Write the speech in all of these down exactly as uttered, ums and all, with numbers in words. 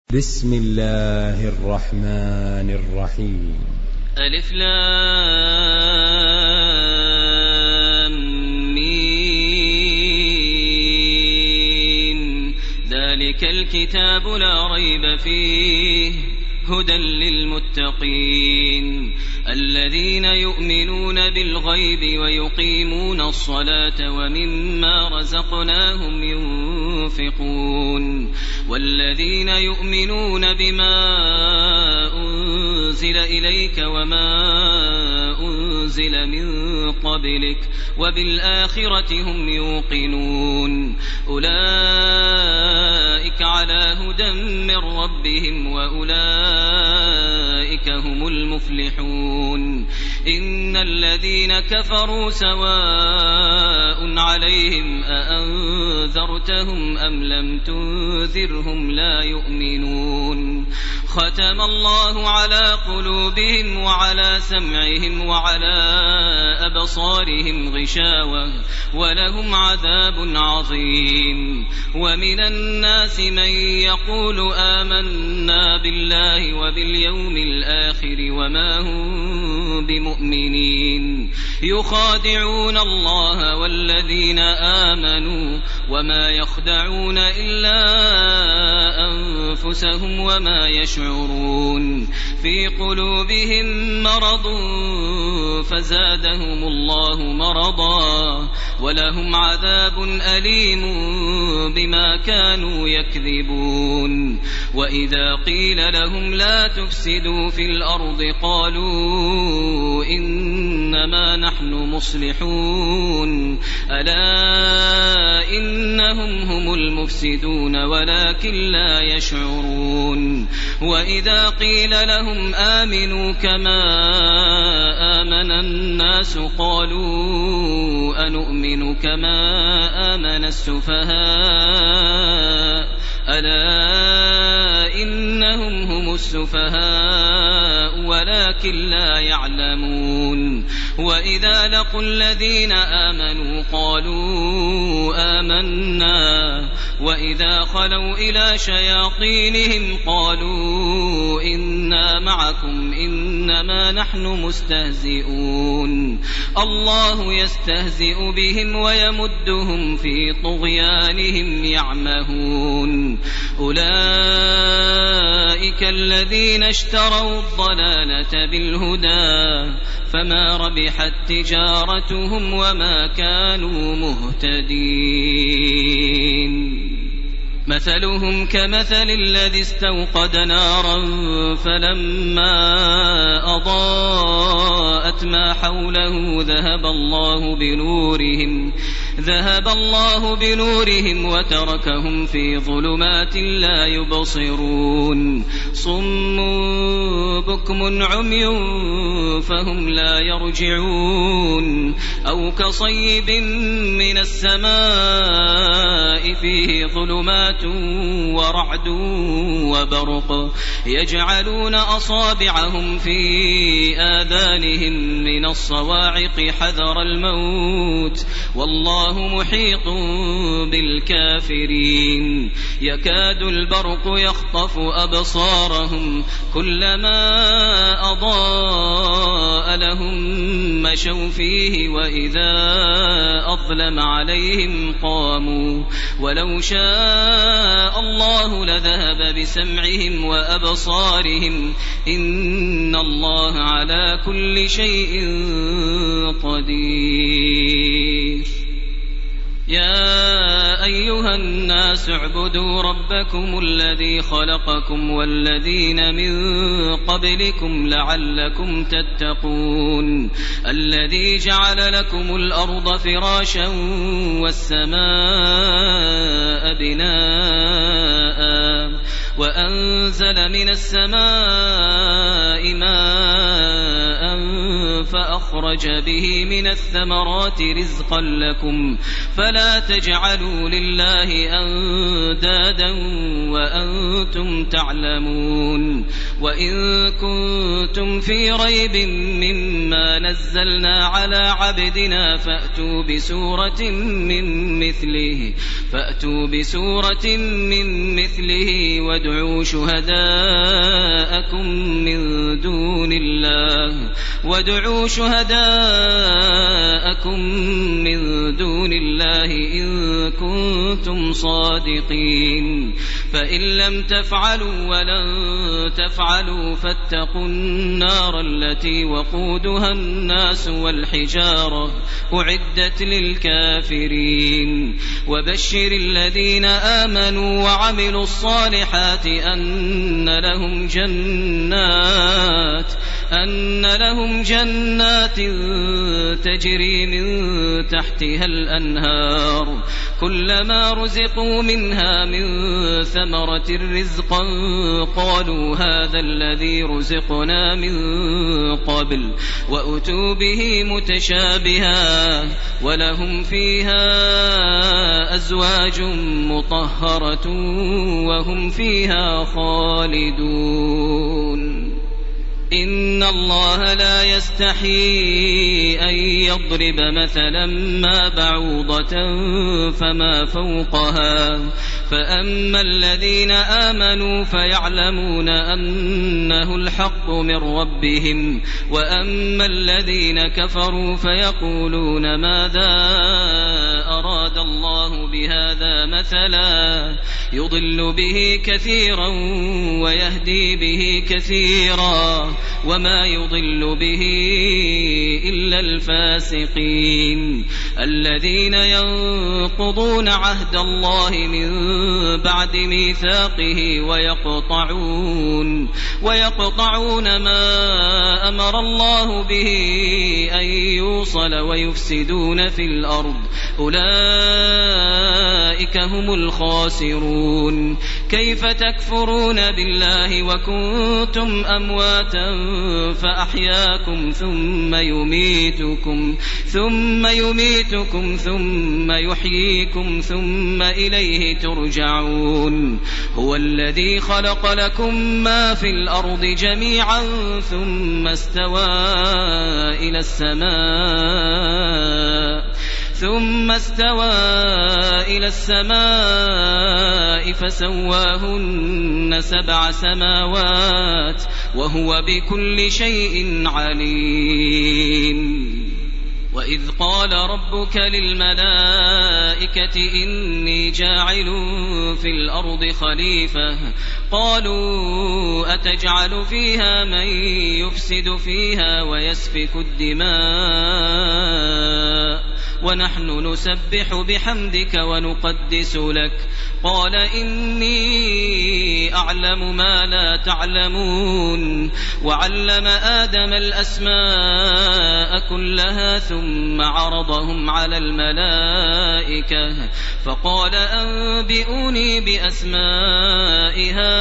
بسم الله الرحمن الرحيم. ألف لام ميم. ذلك الكتاب لا ريب فيه هدى للمتقين الذين يؤمنون بالغيب ويقيمون الصلاة ومما رزقناهم ينفقون والذين يؤمنون بما أنزل إليك وما أنزل من قبلك وبالآخرة هم يوقنون أولئك على هدى من ربهم وأولئك هم المفلحون. إن الذين كفروا سواء عليهم أأنذرتهم أم لم تنذرهم لا يؤمنون. ختم الله على قلوبهم وعلى سمعهم وعلى أبصارهم غشاوة ولهم عذاب عظيم. ومن الناس من يقول آمنا بالله وباليوم الآخر وما هم بمؤمنين يخادعون الله والذين آمنوا وما يخدعون إلا أنفسهم وما يشعرون. في قلوبهم مرض فزادهم الله مرضا ولهم عذاب أليم بما كانوا يكذبون. وإذا قيل لهم لا تفسدوا في الأرض قالوا إنما نحن مصلحون ألا إنهم هم المفسدون ولكن لا يشعرون. وإذا قيل لهم آمنوا كما آمن الناس قالوا أنؤمن كما آمن السفهاء ألا إنهم هم السفهاء ولكن لا يعلمون. وإذا لقوا الذين آمنوا قالوا آمنا وإذا خلوا إلى شياطينهم قالوا إنا معكم إنما نحن مستهزئون. الله يستهزئ بهم ويمدهم في طغيانهم يعمهون. أولئك الذين اشتروا الضلالة بالهدى فما ربحت تجارتهم وما كانوا مهتدين. مثلهم كمثل الذي استوقد نارا فلما أضاءت ما حوله ذهب الله بنورهم ذهب الله بنورهم وتركهم في ظلمات لا يبصرون. صم بكم عمي فهم لا يرجعون. أو كصيب من السماء فيه ظلمات ورعد وبرق يجعلون أصابعهم في آذانهم من الصواعق حذر الموت والله محيط بالكافرين. يكاد البرق يخطف أبصارهم كلما أضاء لهم مشوا فيه وإذا أظلم عليهم قاموا ولو شاء الله لذهب بسمعهم وأبصارهم إن الله على كل شيء قدير. يا أيها الناس اعبدوا ربكم الذي خلقكم والذين من قبلكم لعلكم تتقون. الذي جعل لكم الأرض فراشا والسماء بناء وأنزل من السماء ماء فأخرج أخرج به من الثمرات رزقا لكم فلا تجعلوا لله أندادا وأنتم تعلمون وإن كنتم في ريب مما نزلنا على عبدنا فأتوا بسورة من مثله فأتوا بسورة من مثله وادعوا شهداءكم من دون الله وادعوا شهداءكم من دون الله إن كنتم صادقين فإن لم تفعلوا ولن تفعلوا فاتقوا النار التي وقودها الناس والحجارة أعدت للكافرين وبشر الذين آمنوا وعملوا الصالحات أن لهم جنات أن لهم جنات تجري من تحتها الأنهار كلما رزقوا منها من ثمرة رزقا قالوا هذا الذي رزقنا من قبل وأتوا به متشابها ولهم فيها أزواج مطهرة وهم فيها خالدون إن الله لا يستحي أن يضرب مثلا ما بعوضة فما فوقها فأما الذين آمنوا فيعلمون أنه الحق من ربهم وأما الذين كفروا فيقولون ماذا أراد الله بهذا مثلا يضل به كثيرا ويهدي به كثيرا وما يضل به إلا الفاسقين الذين ينقضون عهد الله من بعد ميثاقه ويقطعون ويقطعون ما أمر الله به أن يوصل ويفسدون في الأرض أولئك هم الخاسرون كيف تكفرون بالله وكنتم أمواتا فأحياكم ثم يميتكم ثم يميتكم ثم يحييكم ثم إليه ترجعون هو الذي خلق لكم ما في الأرض جميعا ثم استوى إلى السماء ثم استوى إلى السماء فسواهن سبع سماوات وهو بكل شيء عليم وإذ قال ربك للملائكة إني جاعل في الأرض خليفة قالوا أتجعل فيها من يفسد فيها ويسفك الدماء ونحن نسبح بحمدك ونقدس لك قال إني أعلم ما لا تعلمون وعلم آدم الأسماء كلها ثم عرضهم على الملائكة فقال أنبئوني بأسماء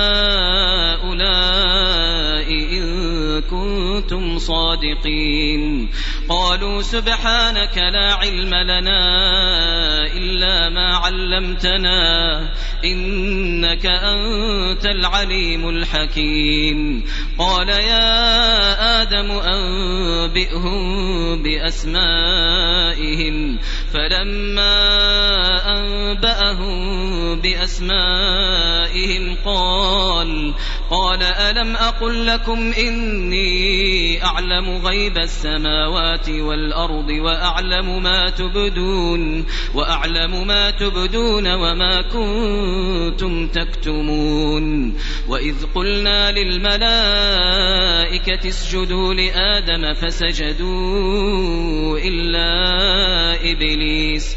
هؤلاء إن كنتم صادقين قالوا سبحانك لا علم لنا إلا ما علمتنا إنك أنت العليم الحكيم قال يا آدم أنبئهم بأسمائهم فلما أنبأهم بأسمائهم قال قال ألم أقل لكم إني أعلم غيب السماوات والأرض وأعلم ما تبدون وأعلم ما تبدون وما كنتم تكتمون وإذ قلنا للملائكة اسجدوا لآدم فسجدوا إلا إبليس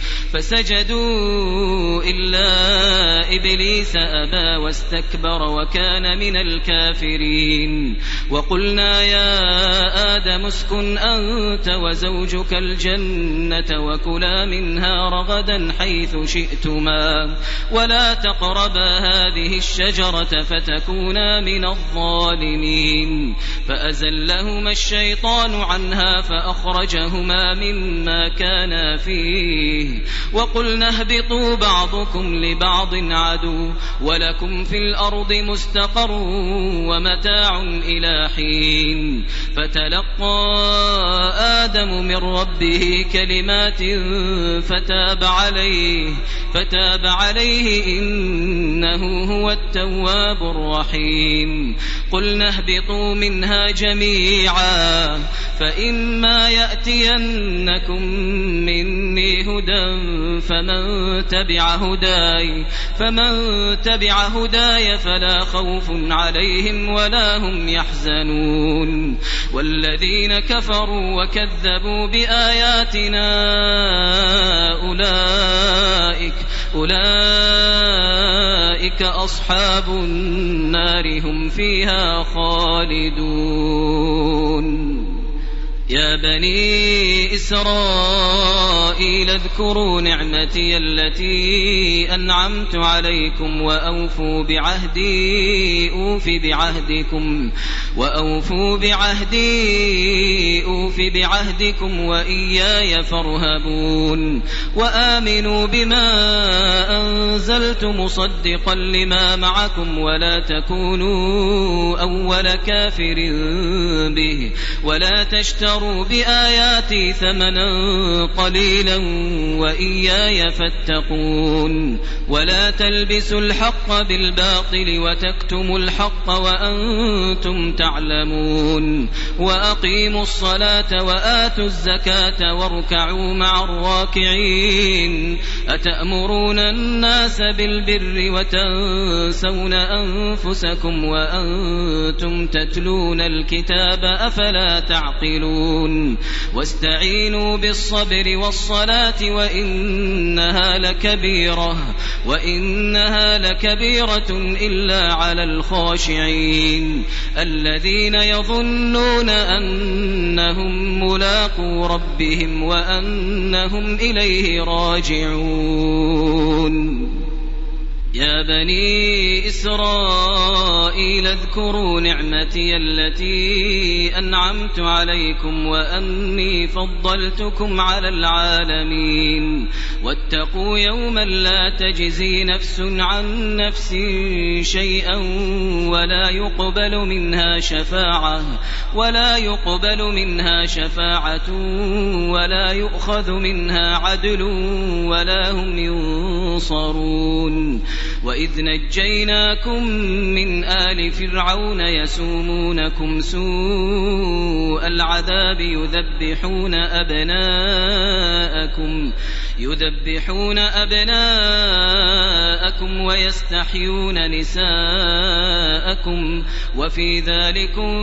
فسجدوا إلا إبليس أبى واستكبر وكان من الكافرين الكافرين. وقلنا يا آدم اسكن أنت وزوجك الجنة وكلا منها رغدا حيث شئتما ولا تقربا هذه الشجرة فتكونا من الظالمين. فأزلهما الشيطان عنها فأخرجهما مما كانا فيه وقلنا اهبطوا بعضكم لبعض عدو ولكم في الأرض مستقر ومتاع إلى حين. فتلقى آدم من ربه كلمات فتاب عليه فتاب عليه إنه هو التواب الرحيم. قلنا اهبطوا منها جميعا فإما يأتينكم مني هدى فمن تبع هداي فمن تبع هداي فلا خوف عليهم ولا هم يحزنون. والذين كفروا وكذبوا بآياتنا أولئك أولئك أصحاب النار هم فيها خالدون. يا بني إسرائيل اذكروا نعمتي التي أنعمت عليكم وأوفوا بعهدي أوف بعهدكم وأوفوا بعهدي أوف بعهدكم وإياي فارهبون. وآمنوا بما أنزلت مصدقا لما معكم ولا تكونوا أول كافر به ولا تشتروا بآياتي ثمنا قليلا وإياي فاتقون. ولا تلبسوا الحق بالباطل وتكتموا الحق وأنتم تعلمون. وأقيموا الصلاة وآتوا الزكاة واركعوا مع الراكعين. أتأمرون الناس بالبر وتنسون أنفسكم وأنتم تتلون الكتاب أفلا تعقلون. واستعينوا بالصبر والصلاة وإنها لكبيرة وإنها لكبيرة إلا على الخاشعين الذين يظنون أنهم ملاقو ربهم وأنهم إليه راجعون. يا بني إسرائيل اذكروا نعمتي التي أنعمت عليكم وأني فضلتكم على العالمين. واتقوا يوما لا تجزي نفس عن نفس شيئا ولا يقبل منها شفاعة ولا يقبل منها شفاعة ولا يؤخذ منها عدل ولا هم ينصرون. وإذ نجيناكم من آل فرعون يسومونكم سوء العذاب يذبحون أبناءكم يذبحون أبناءكم ويستحيون نساءكم وفي ذلكم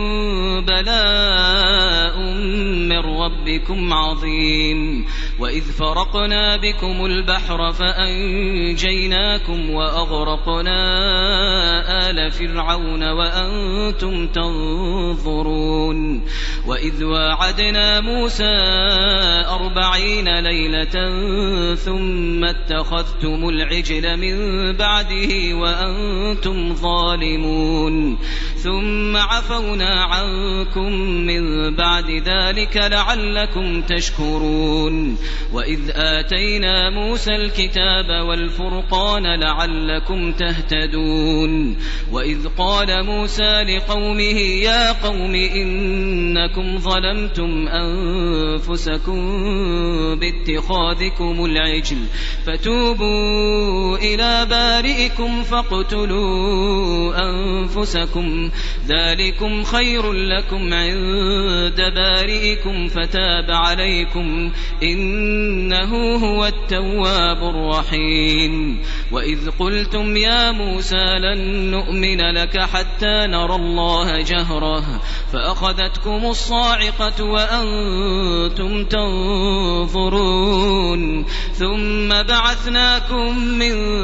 بلاء من ربكم عظيم. وإذ فرقنا بكم البحر فأنجيناكم وأغرقنا آل فرعون وأنتم تنظرون. وإذ واعدنا موسى أربعين ليلة ثم اتخذتم العجل من بعده وأنتم ظالمون ثم عفونا عنكم من بعد ذلك لعلكم تشكرون. وإذ آتينا موسى الكتاب والفرقان لعلكم تهتدون. وإذ قال موسى لقومه يا قوم إنكم ظلمتم أنفسكم باتخاذكم العجل فتوبوا إلى بارئكم فاقتلوا أنفسكم ذلكم خير لكم عند بارئكم فتاب عليكم إنه هو التواب الرحيم. وإذ قلتم يا موسى لن نؤمن لك حتى نرى الله جهرة فأخذتكم الصاعقة وأنتم تنظرون ثم بعثناكم من بعد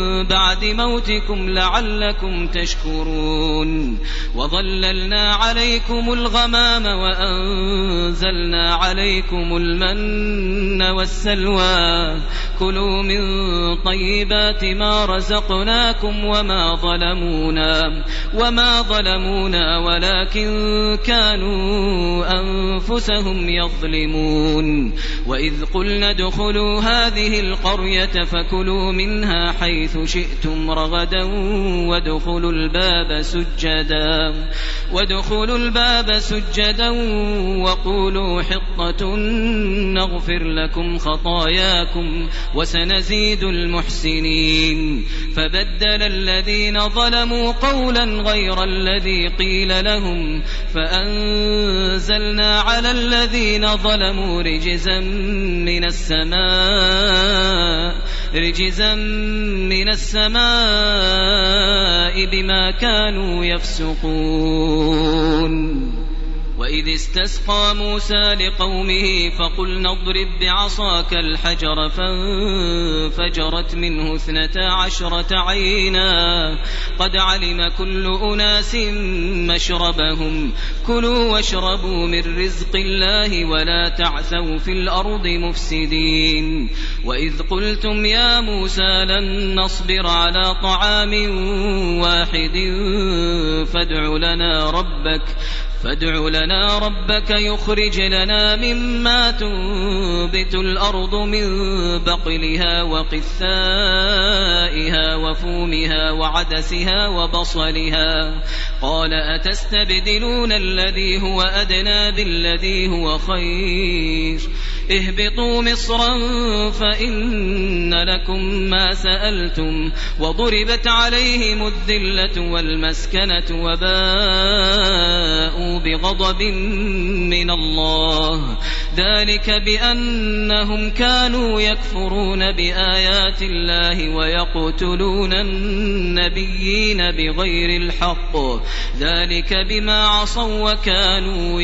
بعد موتكم لعلكم تشكرون وظللنا عليكم الغمام وأنزلنا عليكم المن والسلوى كلوا من طيبات ما رزقناكم وما ظلمونا وما ظلمونا ولكن كانوا أنفسهم يظلمون وإذ قلنا ادخلوا هذه القرية فكلوا منها حيث شئتم رغدا وادخلوا الباب سجدا وادخلوا الباب سجدا وقولوا حطة نغفر لكم خطاياكم وسنزيد المحسنين فبدل الذين ظلموا قولا غير الذي قيل لهم فأنزلنا على الذين ظلموا رجزا من السماء رجزا من السماء بما كانوا يفسقون وإذ استسقى موسى لقومه فقلنا اضرب بعصاك الحجر فانفجرت منه اثنتا عشرة عينا قد علم كل أناس مشربهم كلوا واشربوا من رزق الله ولا تعثوا في الأرض مفسدين وإذ قلتم يا موسى لن نصبر على طعام واحد فادع لنا ربك فادع لنا ربك يخرج لنا مما تنبت الأرض من بقلها وقثائها وفومها وعدسها وبصلها قال أتستبدلون الذي هو أدنى بالذي هو خير اهبطوا مصرا فإن لكم ما سألتم وضربت عليهم الذلة والمسكنة وباءوا بغضب من الله ذلك بأنهم كانوا يكفرون بآيات الله ويقتلون النبيين بغير الحق ذلك بما عصوا وكانوا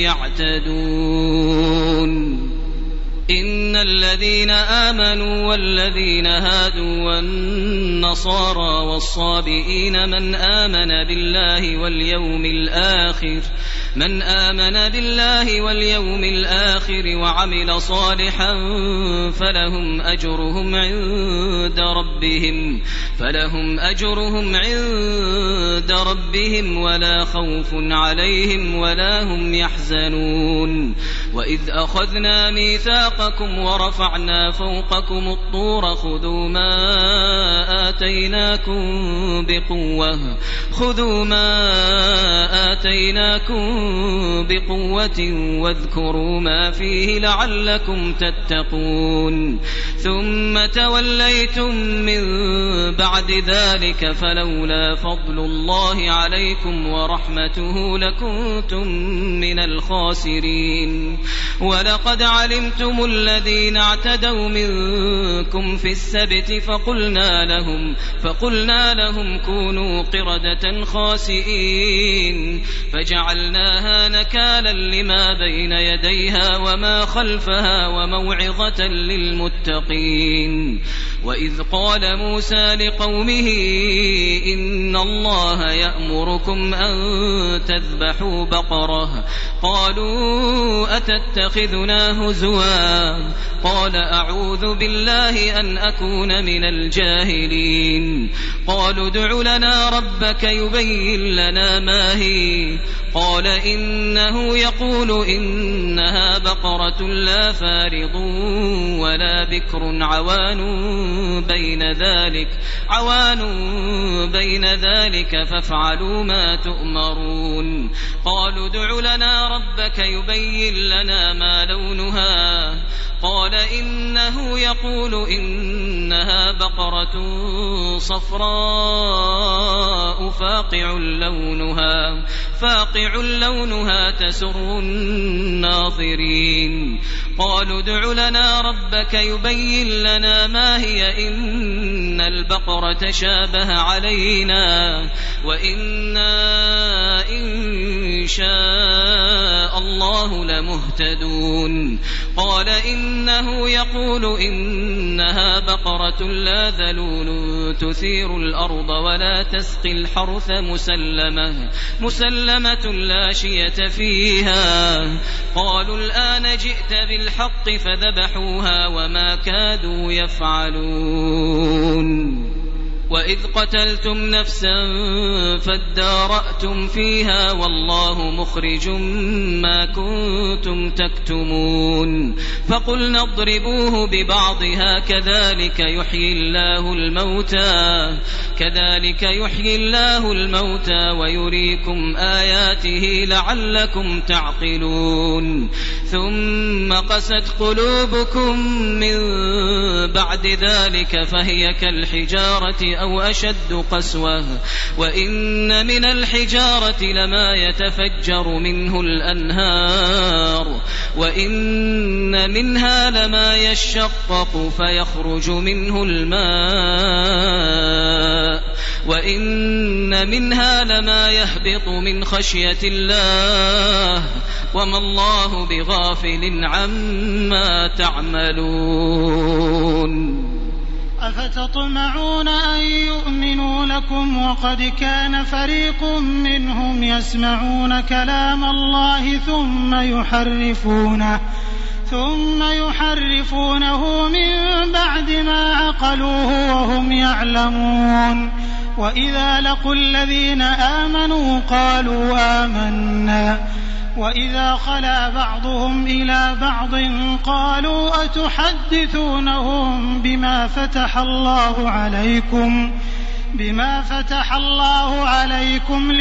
يعتدون إن الذين آمنوا والذين هادوا والنصارى والصابئين من آمن بالله واليوم الآخر من آمن بالله واليوم الآخر وعمل صالحا فلهم أجرهم عند ربهم فلهم أجرهم عند ربهم ولا خوف عليهم ولا هم يحزنون وإذ أخذنا ميثاقكم ورفعنا فوقكم الطور خذوا ما آتيناكم بقوة خذوا ما آتيناكم بقوة واذكروا ما فيه لعلكم تتقون ثم توليتم من بعد ذلك فلولا فضل الله عليكم ورحمته لكنتم من الخاسرين ولقد علمتم الذين اعتدوا منكم في السبت فقلنا لهم فقلنا لهم كونوا قردة خاسئين فجعلناها نكالا لما بين يديها وما خلفها وموعظة للمتقين وإذ قال موسى لقومه إن الله يأمركم أن تذبحوا بقرة قالوا أتتخذنا هزوا قال أعوذ بالله أن أكون من الجاهلين قالوا ادع لنا ربك يبين لنا ما هي قال إنه يقول إنها بقرة لا فارض ولا بكر عوان بين ذلك عوان بين ذلك فافعلوا ما تؤمرون قالوا ادع لنا ربك يبين لنا ما لونها قال إنه يقول إنها بقرة صفراء فاقع لونها فاقع لونها تسر الناظرين قالوا ادع لنا ربك يبين لنا ما هي إن البقرة شابه علينا وإنا إن شاء الله الله لمهتدون. قال إنه يقول إنها بقرة لا ذلول تثير الأرض ولا تسقي الحرث مسلمة, مسلمة لا شية فيها. قالوا الآن جئت بالحق فذبحوها وما كادوا يفعلون. وإذ قتلتم نفسا فادارأتم فيها والله مخرج ما كنتم تكتمون. فقلنا اضربوه ببعضها كذلك يحيي الله الموتى كذلك يحيي الله الموتى ويريكم آياته لعلكم تعقلون. ثم قست قلوبكم من بعد ذلك فهي كالحجارة أو أشد قسوة وإن من الحجارة لما يتفجر منه الأنهار وإن منها لما يشقق فيخرج منه الماء وإن منها لما يهبط من خشية الله وما الله بغافل عما تعملون. أفتطمعون أن يؤمنوا لكم وقد كان فريق منهم يسمعون كلام الله ثم يحرفونه ثم يحرفونه من بعد ما عقلوه وهم يعلمون. وإذا لقوا الذين آمنوا قالوا آمنا وإذا خلا بعضهم إلى بعض قالوا أتحدثونهم بما فتح الله عليكم بما فتح الله عليكم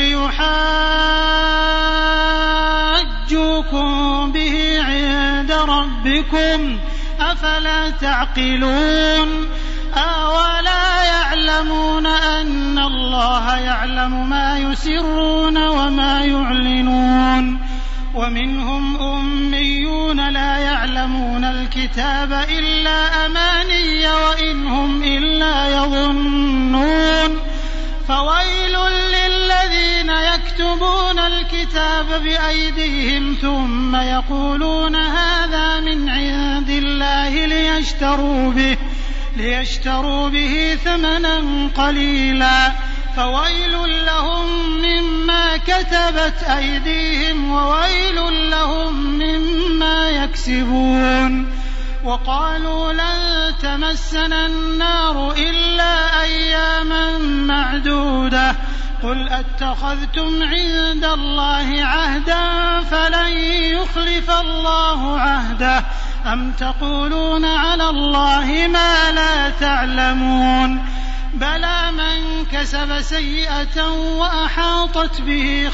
ليحاجوكم به عند ربكم أفلا تعقلون. أولا يعلمون أن الله يعلم ما يسرون وما يعلنون. ومنهم أميون لا يعلمون الكتاب إلا أماني وإن هم إلا يظنون. فويل للذين يكتبون الكتاب بأيديهم ثم يقولون هذا من عند الله ليشتروا به ليشتروا به ثمنا قليلا فويل لهم مما كتبت أيديهم وويل لهم مما يكسبون. وقالوا لن تمسنا النار إلا أياما معدودة قل أتخذتم عند الله عهدا فلن يخلف الله عهده أم تقولون على الله ما لا تعلمون. بلى من كسب سيئة وأحاطت به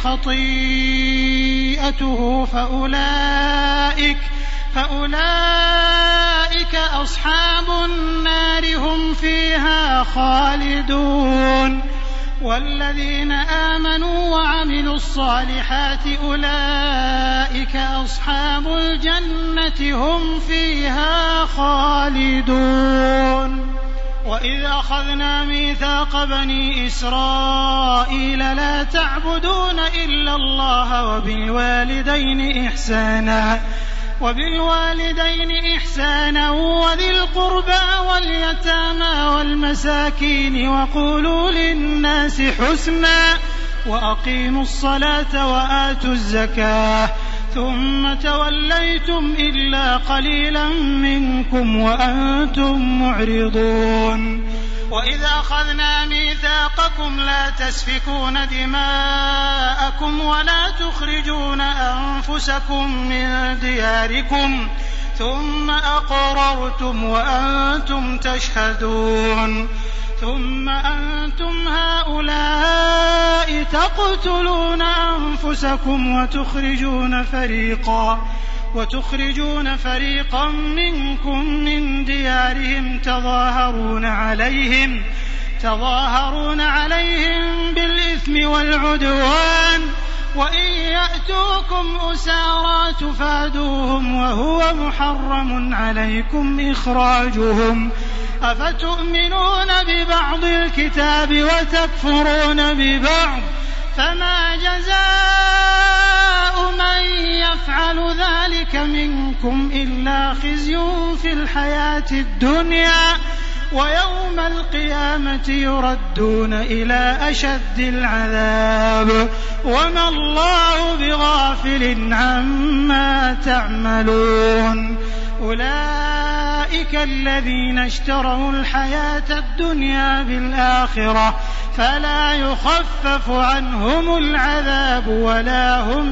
خطيئته فأولئك فأولئك أصحاب النار هم فيها خالدون. والذين آمنوا وعملوا الصالحات أولئك أصحاب الجنة هم فيها خالدون. وإذ أخذنا ميثاق بني إسرائيل لا تعبدون إلا الله وبالوالدين إحسانا وبالوالدين إحسانا وذي القربى واليتامى والمساكين وقولوا للناس حسنا وأقيموا الصلاة وآتوا الزكاة ثم توليتم إلا قليلا منكم وأنتم معرضون. وإذا أخذنا ميثاقكم لا تسفكون دماءكم ولا تخرجون أنفسكم من دياركم ثم أقررتم وأنتم تشهدون ثم أنتم هؤلاء تقتلون أنفسكم وتخرجون فريقا وتخرجون فريقا منكم من ديارهم تظاهرون عليهم تظاهرون عليهم بالإثم والعدوان وإن يأتوكم أسارى تفادوهم وهو محرم عليكم إخراجهم أفتؤمنون ببعض الكتاب وتكفرون ببعض فما جزاء من يفعل ذلك ذلك منكم إلا خزي في الحياة الدنيا ويوم القيامة يردون إلى أشد العذاب وما الله بغافل عما تعملون. أولئك الذين اشتروا الحياة الدنيا بالآخرة فلا يخفف عنهم العذاب ولا هم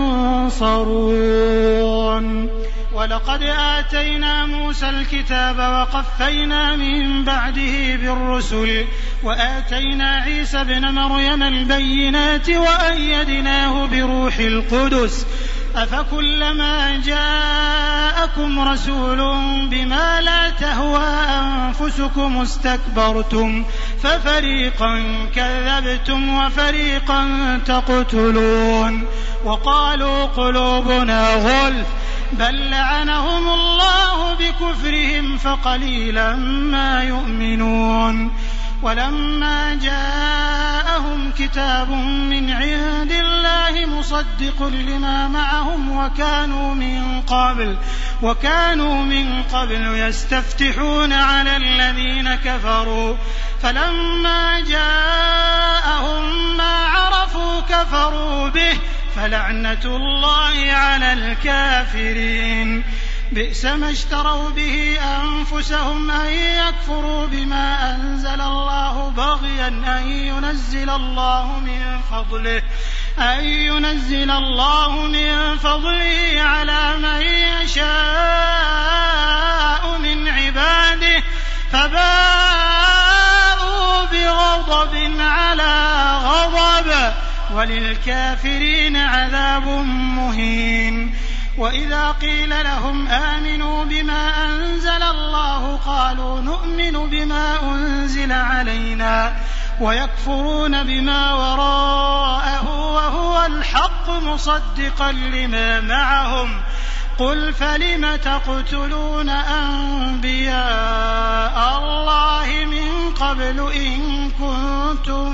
ينصرون. ولقد آتينا موسى الكتاب وقفينا من بعده بالرسل وآتينا عيسى ابن مريم البينات وأيدناه بروح القدس أفكلما جاءكم رسول بما لا تهوى أنفسكم استكبرتم ففريقا كذبتم وفريقا تقتلون وقالوا قلوبنا غلف بل لعنهم الله بكفرهم فقليلا ما يؤمنون. ولما جاءهم كتاب من عند الله مصدق لما معهم وكانوا من قبل وكانوا من قبل يستفتحون على الذين كفروا فلما جاءهم ما عرفوا كفروا به فلعنة الله على الكافرين. بئس ما اشتروا به أنفسهم أن يكفروا بما أنزل الله بغيا أن ينزل الله من فضله أن ينزل الله من فضله على من يشاء من عباده فباءوا بغضب على غضب وللكافرين عذاب مهين. وإذا قيل لهم آمنوا بما أنزل الله قالوا نؤمن بما أنزل علينا ويكفرون بما وراءه وهو الحق مصدقا لما معهم قل فلم تقتلون أنبياء الله من قبل إن كنتم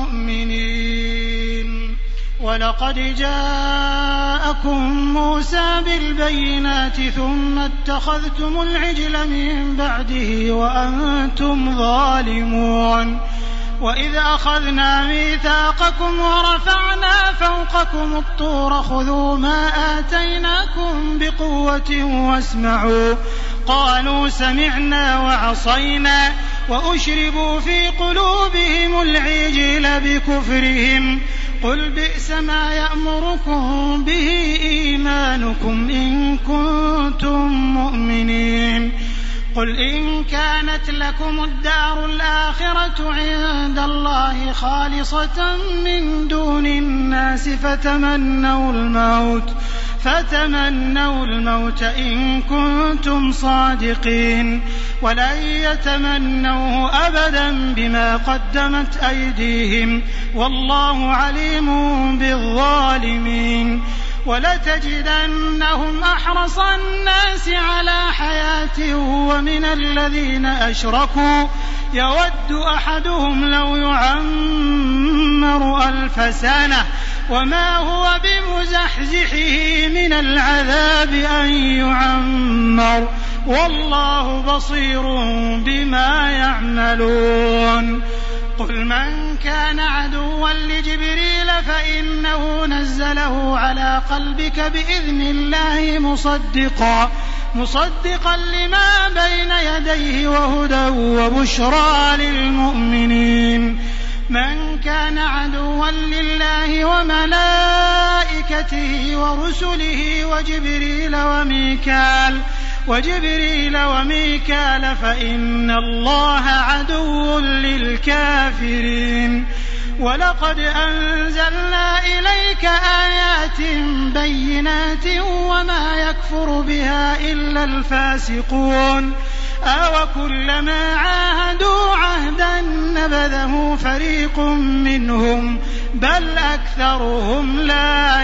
مؤمنين. ولقد جاءكم موسى بالبينات ثم اتخذتم العجل من بعده وأنتم ظالمون. وإذ أخذنا ميثاقكم ورفعنا فوقكم الطور خذوا ما آتيناكم بقوة واسمعوا قالوا سمعنا وعصينا وأشربوا في قلوبهم العجل بكفرهم قل بئس ما يأمركم به إيمانكم إن كنتم مؤمنين. قل إن كانت لكم الدار الآخرة عند الله خالصة من دون الناس فتمنوا الموت فتمنوا الموت إن كنتم صادقين ولن يتمنوه أبدا بما قدمت أيديهم والله عليم بالظالمين. ولتجدنهم أحرص الناس على حياة ومن الذين أشركوا يود أحدهم لو يعمر ألف سنة وما هو بمزحزحه من العذاب أن يعمر والله بصير بما يعملون. قل من كان عدوا لجبريل فإنه نزله على قلبك بإذن الله مصدقا مصدقا لما بين يديه وهدى وبشرى للمؤمنين. من كان عدوا لله وملائكته ورسله وجبريل وميكال وجبريل وميكال فإن الله عدو للكافرين. ولقد أنزلنا إليك آيات بينات وما يكفر بها إلا الفاسقون أو كلما عاهدوا عهدا نبذه فريق منهم بل أكثرهم لا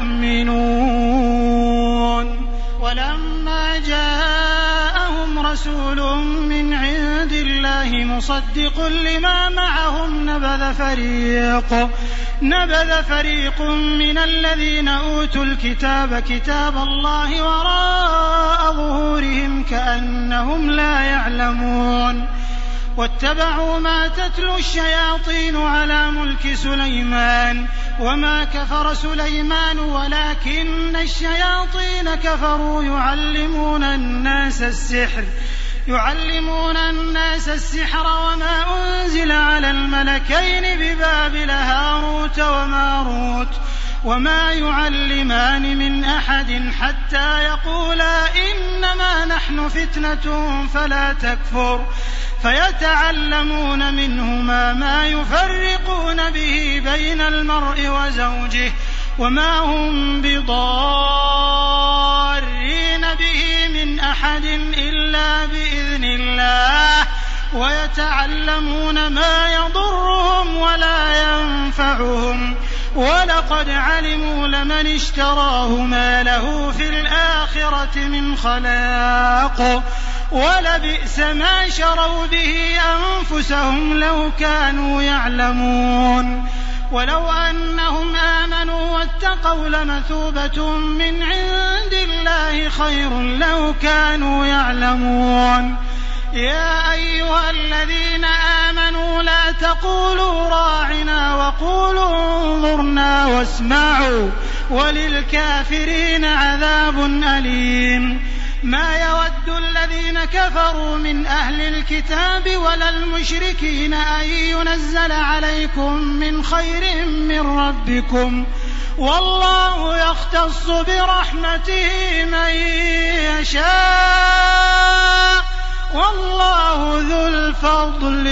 يؤمنون. ولما جاءهم رسول من عند الله مصدق لما معهم نبذ فريق نبذ فريق من الذين أوتوا الكتاب كتاب الله وراء ظهورهم كأنهم لا يعلمون واتبعوا ما تتلو الشياطين على ملك سليمان وما كفر سليمان ولكن الشياطين كفروا يعلمون الناس السحر يعلمون الناس السحر وما أنزل على الملكين ببابل هاروت وماروت وما يعلمان من أحد حتى يقولا إنما نحن فتنة فلا تكفر فيتعلمون منهما ما يفرقون به بين المرء وزوجه وما هم بضارين به من أحد إلا بإذن الله ويتعلمون ما يضرهم ولا ينفعهم ولقد علموا لمن اشتراه ما له في الآخرة من خلاق ولبئس ما شروا به أنفسهم لو كانوا يعلمون ولو أنهم آمنوا واتقوا لمثوبة من عند الله خير لو كانوا يعلمون يا أيها الذين آمنوا لا تقولوا راعنا وقولوا انظرنا واسمعوا وللكافرين عذاب أليم ما يود الذين كفروا من أهل الكتاب ولا المشركين أن ينزل عليكم من خير من ربكم والله يختص برحمته من يشاء والله ذو الفضل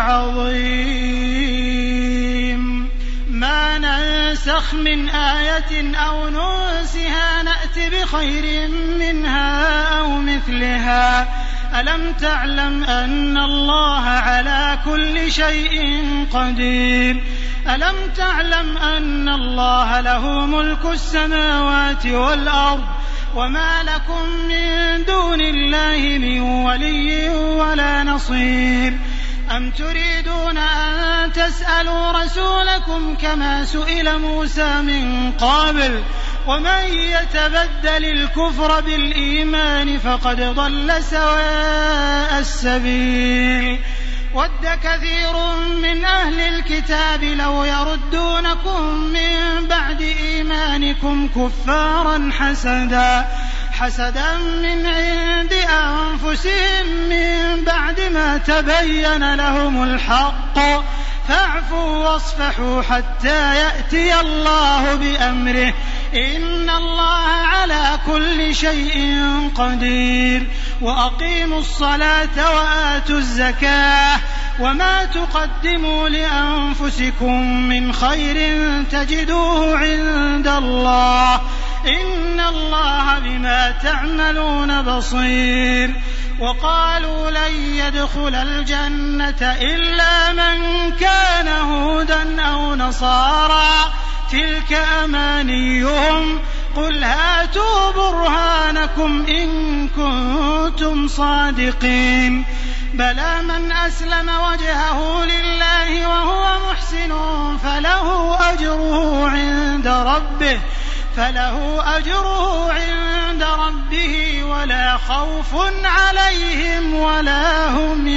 العظيم ما ننسخ من آية أو ننسها نأت بخير منها أو مثلها ألم تعلم أن الله على كل شيء قدير ألم تعلم أن الله له ملك السماوات والأرض وما لكم من دون الله من ولي ولا نصير أم تريدون أن تسألوا رسولكم كما سئل موسى من قبل ومن يتبدل الكفر بالإيمان فقد ضل سواء السبيل ود كثير من أهل الكتاب لو يردونكم من بعد إيمانكم كفارا حسدا حسدا من عند أنفسهم من بعد ما تبين لهم الحق فاعفوا واصفحوا حتى يأتي الله بأمره إن الله على كل شيء قدير وأقيموا الصلاة وآتوا الزكاة وما تقدموا لأنفسكم من خير تجدوه عند الله إن الله بما تعملون بصير وقالوا لن يدخل الجنة إلا من كان هودا أو نصارى تلك أمانيهم قل هاتوا برهانكم إن كنتم صادقين بلى من أسلم وجهه لله وهو محسن فله أجره عند ربه فله أجره عند ربه ولا خوف عليهم ولا هم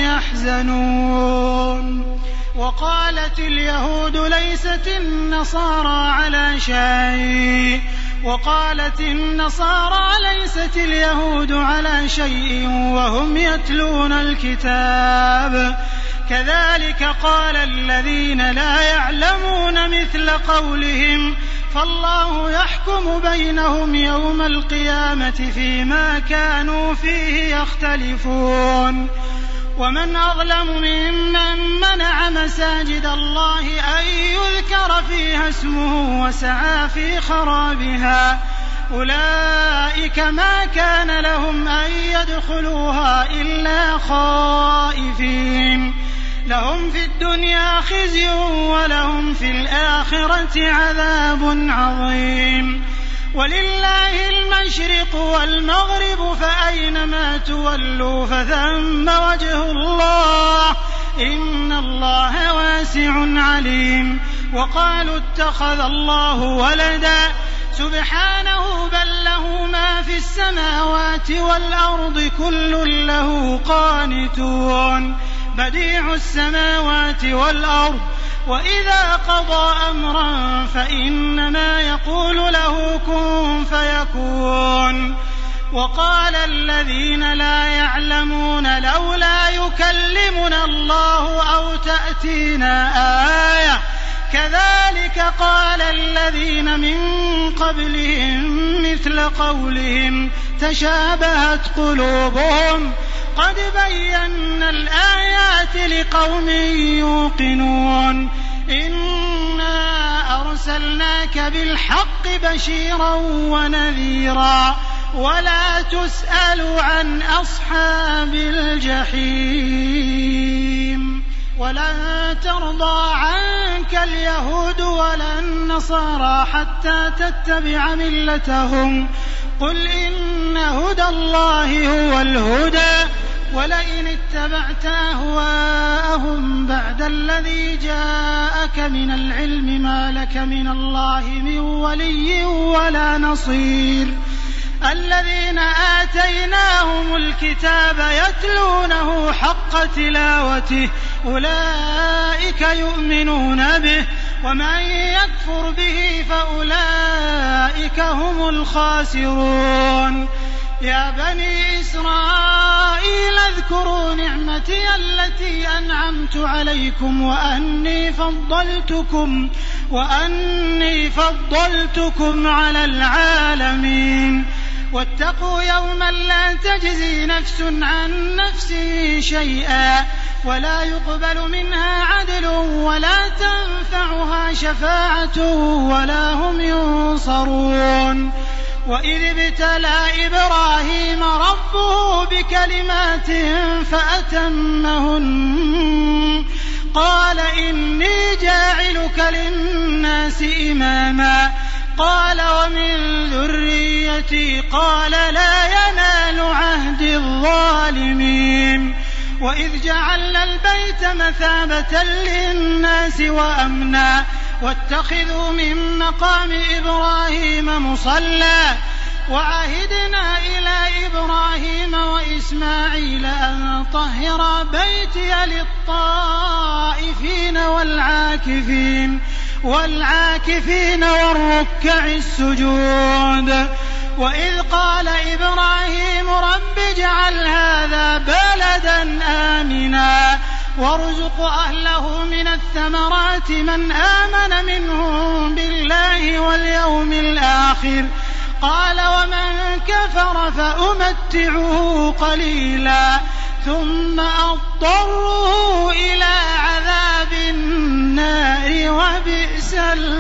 يحزنون وقالت اليهود ليست النصارى على شيء وقالت النصارى ليست اليهود على شيء وهم يتلون الكتاب كذلك قال الذين لا يعلمون مثل قولهم فالله يحكم بينهم يوم القيامة فيما كانوا فيه يختلفون ومن أظلم ممن منع مساجد الله أن يذكر فيها اسمه وسعى في خرابها أولئك ما كان لهم أن يدخلوها إلا خائفين لهم في الدنيا خزي ولهم في الآخرة عذاب عظيم ولله المشرق والمغرب فأينما تولوا فثم وجه الله إن الله واسع عليم. وقالوا اتخذ الله ولدا سبحانه بل له ما في السماوات والأرض كل له قانتون بديع السماوات والأرض وإذا قضى أمرا فإنما يقول له كن فيكون. وقال الذين لا يعلمون لولا يكلمنا الله أو تأتينا آية كذلك قال الذين من قبلهم مثل قولهم تشابهت قلوبهم قد بينا الآيات لقوم يوقنون. إنا أرسلناك بالحق بشيرا ونذيرا ولا تسأل عن أصحاب الجحيم. ولن ترضى عنك اليهود ولا النصارى حتى تتبع ملتهم قل إن هدى الله هو الهدى ولئن اتبعت أهواءهم بعد الذي جاءك من العلم ما لك من الله من ولي ولا نصير. الذين آتيناهم الكتاب يتلونه حق تلاوته أولئك يؤمنون به ومن يكفر به فأولئك هم الخاسرون. يا بني إسرائيل اذكروا نعمتي التي أنعمت عليكم وأني فضلتكم وأني فضلتكم على العالمين. واتقوا يوما لا تجزي نفس عن نفس شيئا ولا يقبل منها عدل ولا تنفعها شفاعة ولا هم ينصرون. وإذ ابتلى إبراهيم ربه بكلمات فأتمهن قال إني جاعلك للناس إماما قال ومن ذريتي قال لا ينال عهد الظالمين. وإذ جعلنا البيت مثابة للناس وأمنا واتخذوا من مقام إبراهيم مصلى وعهدنا إلى إبراهيم وإسماعيل أن طهر بيتي للطائفين والعاكفين والعاكفين والركع السجود. وإذ قال إبراهيم رب اجعل هذا بلدا آمنا وارزق أهله من الثمرات من آمن منهم بالله واليوم الآخر قال ومن كفر فأمتعه قليلا ثم أضطره إلى عذاب النار وبئس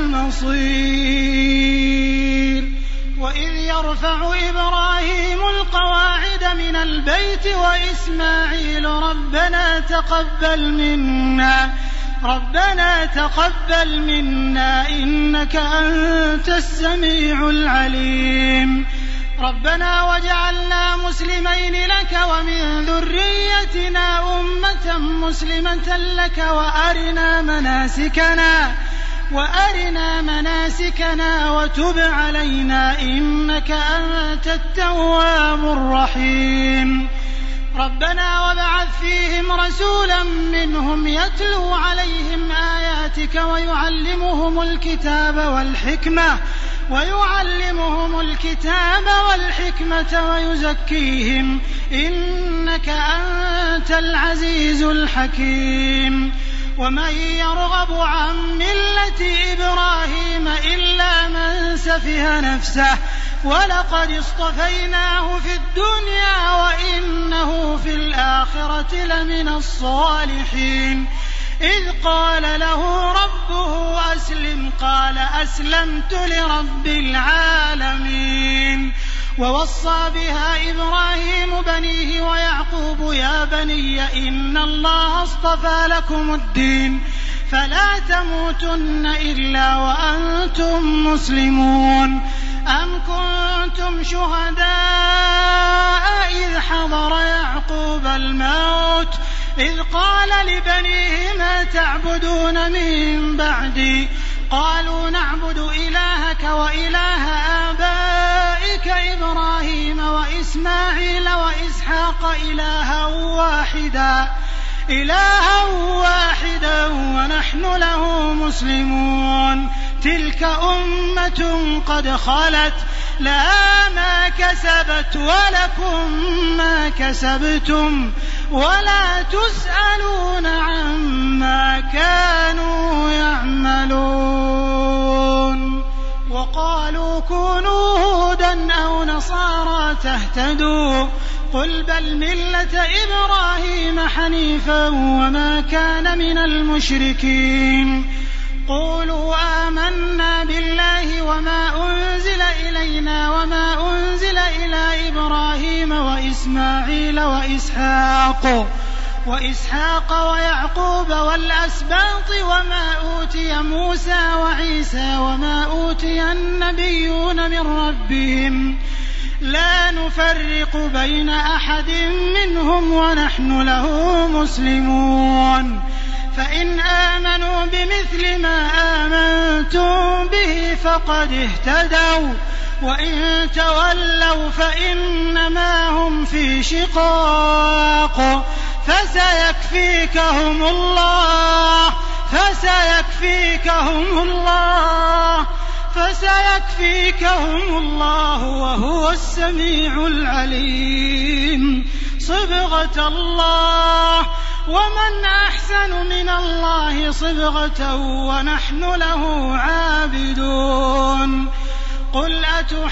المصير. وإذ يرفع إبراهيم القواعد من البيت وإسماعيل ربنا تقبل منا ربنا تقبل منا إنك أنت السميع العليم. ربنا واجعلنا مسلمين لك ومن ذريتنا أمة مسلمة لك وأرنا مناسكنا وأرنا مناسكنا وتب علينا إنك أنت التواب الرحيم. ربنا وابعث فيهم رسولا منهم يتلو عليهم آياتك ويعلمهم الكتاب والحكمة ويعلمهم الكتاب والحكمة ويزكيهم إنك أنت العزيز الحكيم. ومن يرغب عن ملة إبراهيم إلا من سفه نفسه ولقد اصطفيناه في الدنيا وإنه في الآخرة لمن الصالحين. إذ قال له ربه أسلم قال أسلمت لرب العالمين. ووصى بها إبراهيم بنيه ويعقوب يا بني إن الله اصطفى لكم الدين فلا تموتن إلا وأنتم مسلمون. أم كنتم شهداء إذ حضر يعقوب الموت إذ قال لبنيه ما تعبدون من بعدي قالوا نعبد إلهك وإله آبائك إبراهيم وإسماعيل وإسحاق إلها واحدا إلها واحدا ونحن له مسلمون تلك أمة قد خلت لها ما كسبت ولكم ما كسبتم ولا تسألون عما كانوا يعملون وقالوا كونوا هودا أو نصارى تهتدوا قل بل ملة إبراهيم حنيفا وما كان من المشركين قولوا آمنا بالله وما أنزل إلينا وما أنزل إلى إبراهيم وإسماعيل وإسحاق وإسحاق ويعقوب والأسباط وما أوتي موسى وعيسى وما أوتي النبيون من ربهم لا نفرق بين أحد منهم ونحن له مسلمون فإن آمنوا بمثل ما آمنتم به فقد اهتدوا وإن تولوا فإنما هم في شقاق فسيكفيكهم الله فسيكفيكهم الله فسيكفيكهم الله وهو السميع العليم صبغة الله ومن أحسن من الله صبغة ونحن له عابدون قل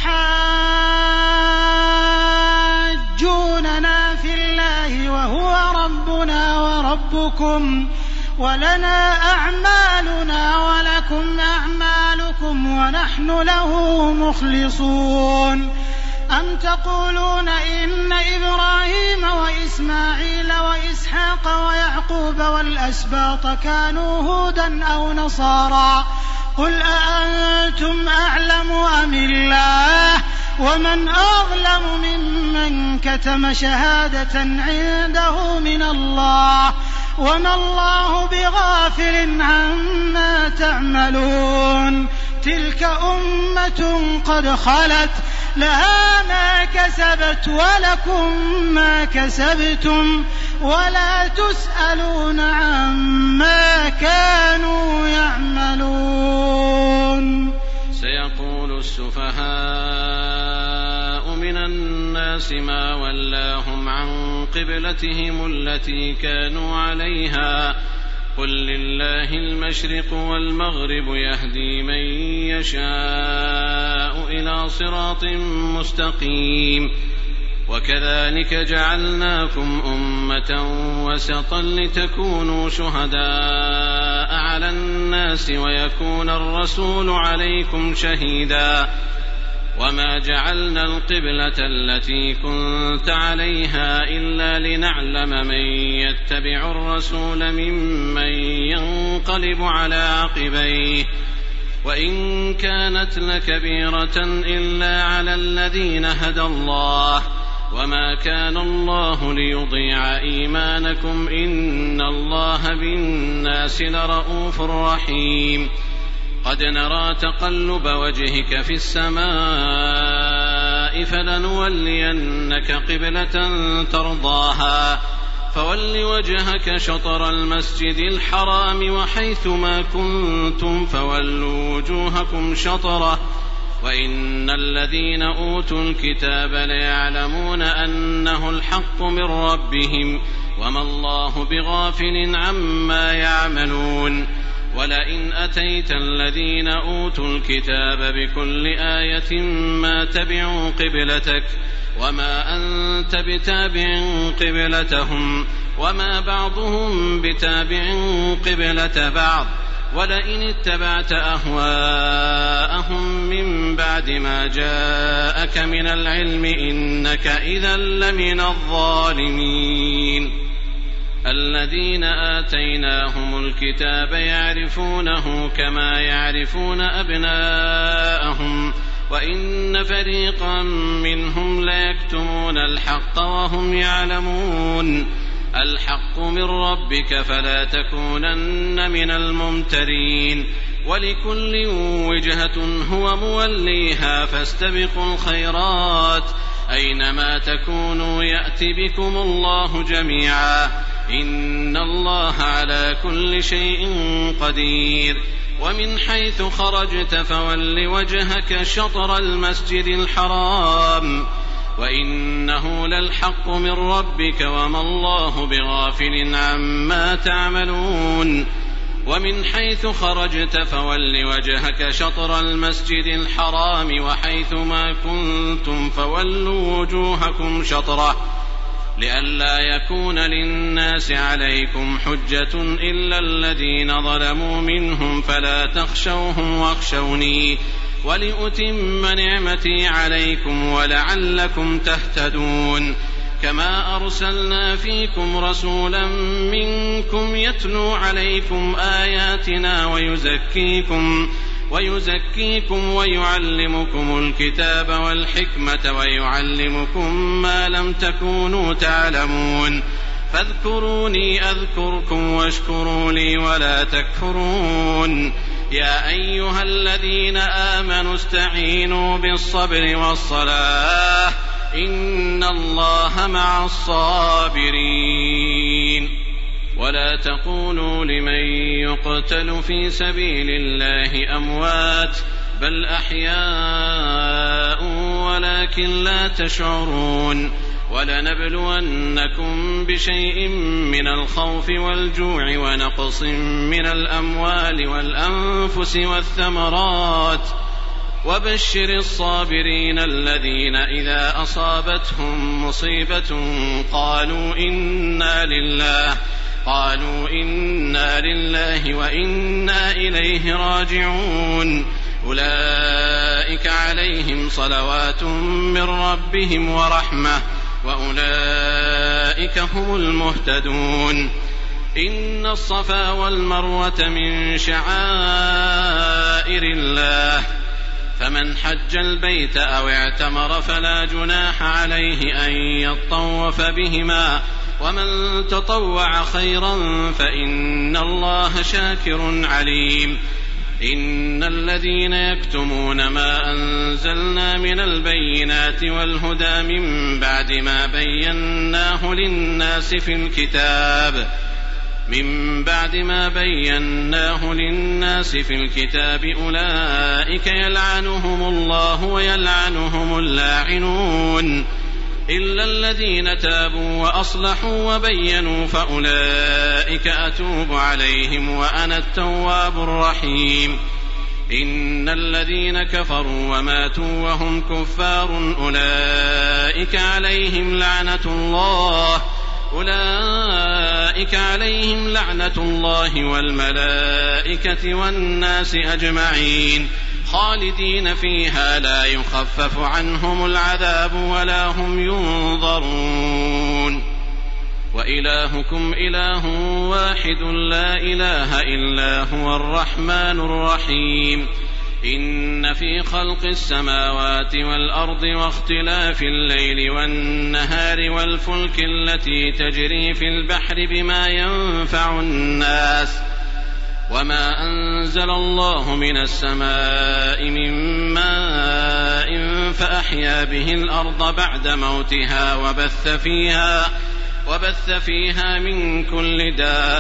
أتحاجوننا في الله وهو ربنا وربكم ولنا أعمالنا ولكم أعمالكم ونحن له مخلصون أم تقولون إن إبراهيم وإسماعيل وإسحاق ويعقوب والأسباط كانوا هودا أو نصارى قل أأنتم أعلم أم الله ومن أظلم ممن كتم شهادة عنده من الله وما الله بغافل عما تعملون تلك أمة قد خلت لها ما كسبت ولكم ما كسبتم ولا تسألون عما كانوا يعملون سيقول السفهاء من الناس ما ولاهم عن قبلتهم التي كانوا عليها قل لله المشرق والمغرب يهدي من يشاء إلى صراط مستقيم وكذلك جعلناكم أمة وسطا لتكونوا شهداء على الناس ويكون الرسول عليكم شهيدا وما جعلنا القبلة التي كنت عليها إلا لنعلم من يتبع الرسول ممن ينقلب على عقبيه وإن كانت لكبيرة إلا على الذين هدى الله وما كان الله ليضيع إيمانكم إن الله بالناس لرءوف رحيم قد نرى تقلب وجهك في السماء فلنولينك قبلة ترضاها فول وجهك شطر المسجد الحرام وحيث ما كنتم فولوا وجوهكم شطره وإن الذين أوتوا الكتاب ليعلمون أنه الحق من ربهم وما الله بغافل عما يعملون ولئن أتيت الذين أوتوا الكتاب بكل آية ما تبعوا قبلتك وما أنت بتابع قبلتهم وما بعضهم بتابع قبلة بعض ولئن اتبعت أهواءهم من بعد ما جاءك من العلم إنك إذا لمن الظالمين الذين آتيناهم الكتاب يعرفونه كما يعرفون أبناءهم وإن فريقا منهم ليكتمون الحق وهم يعلمون الحق من ربك فلا تكونن من الممترين ولكل وجهة هو موليها فاستبقوا الخيرات أينما تكونوا يأت بكم الله جميعا إن الله على كل شيء قدير ومن حيث خرجت فول وجهك شطر المسجد الحرام وإنه للحق من ربك وما الله بغافل عما تعملون ومن حيث خرجت فول وجهك شطر المسجد الحرام وحيث ما كنتم فولوا وجوهكم شطره لئلا يكون للناس عليكم حجة إلا الذين ظلموا منهم فلا تخشوهم واخشوني ولأتم نعمتي عليكم ولعلكم تهتدون كما أرسلنا فيكم رسولا منكم يتلو عليكم آياتنا ويزكيكم ويزكيكم ويعلمكم الكتاب والحكمة ويعلمكم ما لم تكونوا تعلمون فاذكروني أذكركم واشكروا لي ولا تكفرون يا أيها الذين آمنوا استعينوا بالصبر والصلاة إن الله مع الصابرين ولا تقولوا لمن يقتل في سبيل الله أموات بل أحياء ولكن لا تشعرون ولنبلونكم بشيء من الخوف والجوع ونقص من الأموال والأنفس والثمرات وبشر الصابرين الذين إذا أصابتهم مصيبة قالوا إنا لله قالوا إنا لله وإنا إليه راجعون أولئك عليهم صلوات من ربهم ورحمة وأولئك هم المهتدون إن الصفا والمروة من شعائر الله فمن حج البيت أو اعتمر فلا جناح عليه أن يطوف بهما ومن تطوع خيرا فإن الله شاكر عليم إن الذين يكتمون ما أنزلنا من البينات والهدى من بعد ما بيناه للناس في الكتاب من بعد ما بيناه للناس في الكتاب أولئك يلعنهم الله ويلعنهم اللاعنون إلا الذين تابوا وأصلحوا وبينوا فأولئك أتوب عليهم وأنا التواب الرحيم إن الذين كفروا وماتوا وهم كفار أولئك عليهم لعنة الله أولئك عليهم لعنة الله والملائكة والناس أجمعين خالدين فيها لا يخفف عنهم العذاب ولا هم ينظرون وإلهكم إله واحد لا إله إلا هو الرحمن الرحيم إن في خلق السماوات والأرض واختلاف الليل والنهار والفلك التي تجري في البحر بما ينفع الناس وما أنزل الله من السماء من ماء فأحيا به الأرض بعد موتها وبث فيها وبث فيها من كل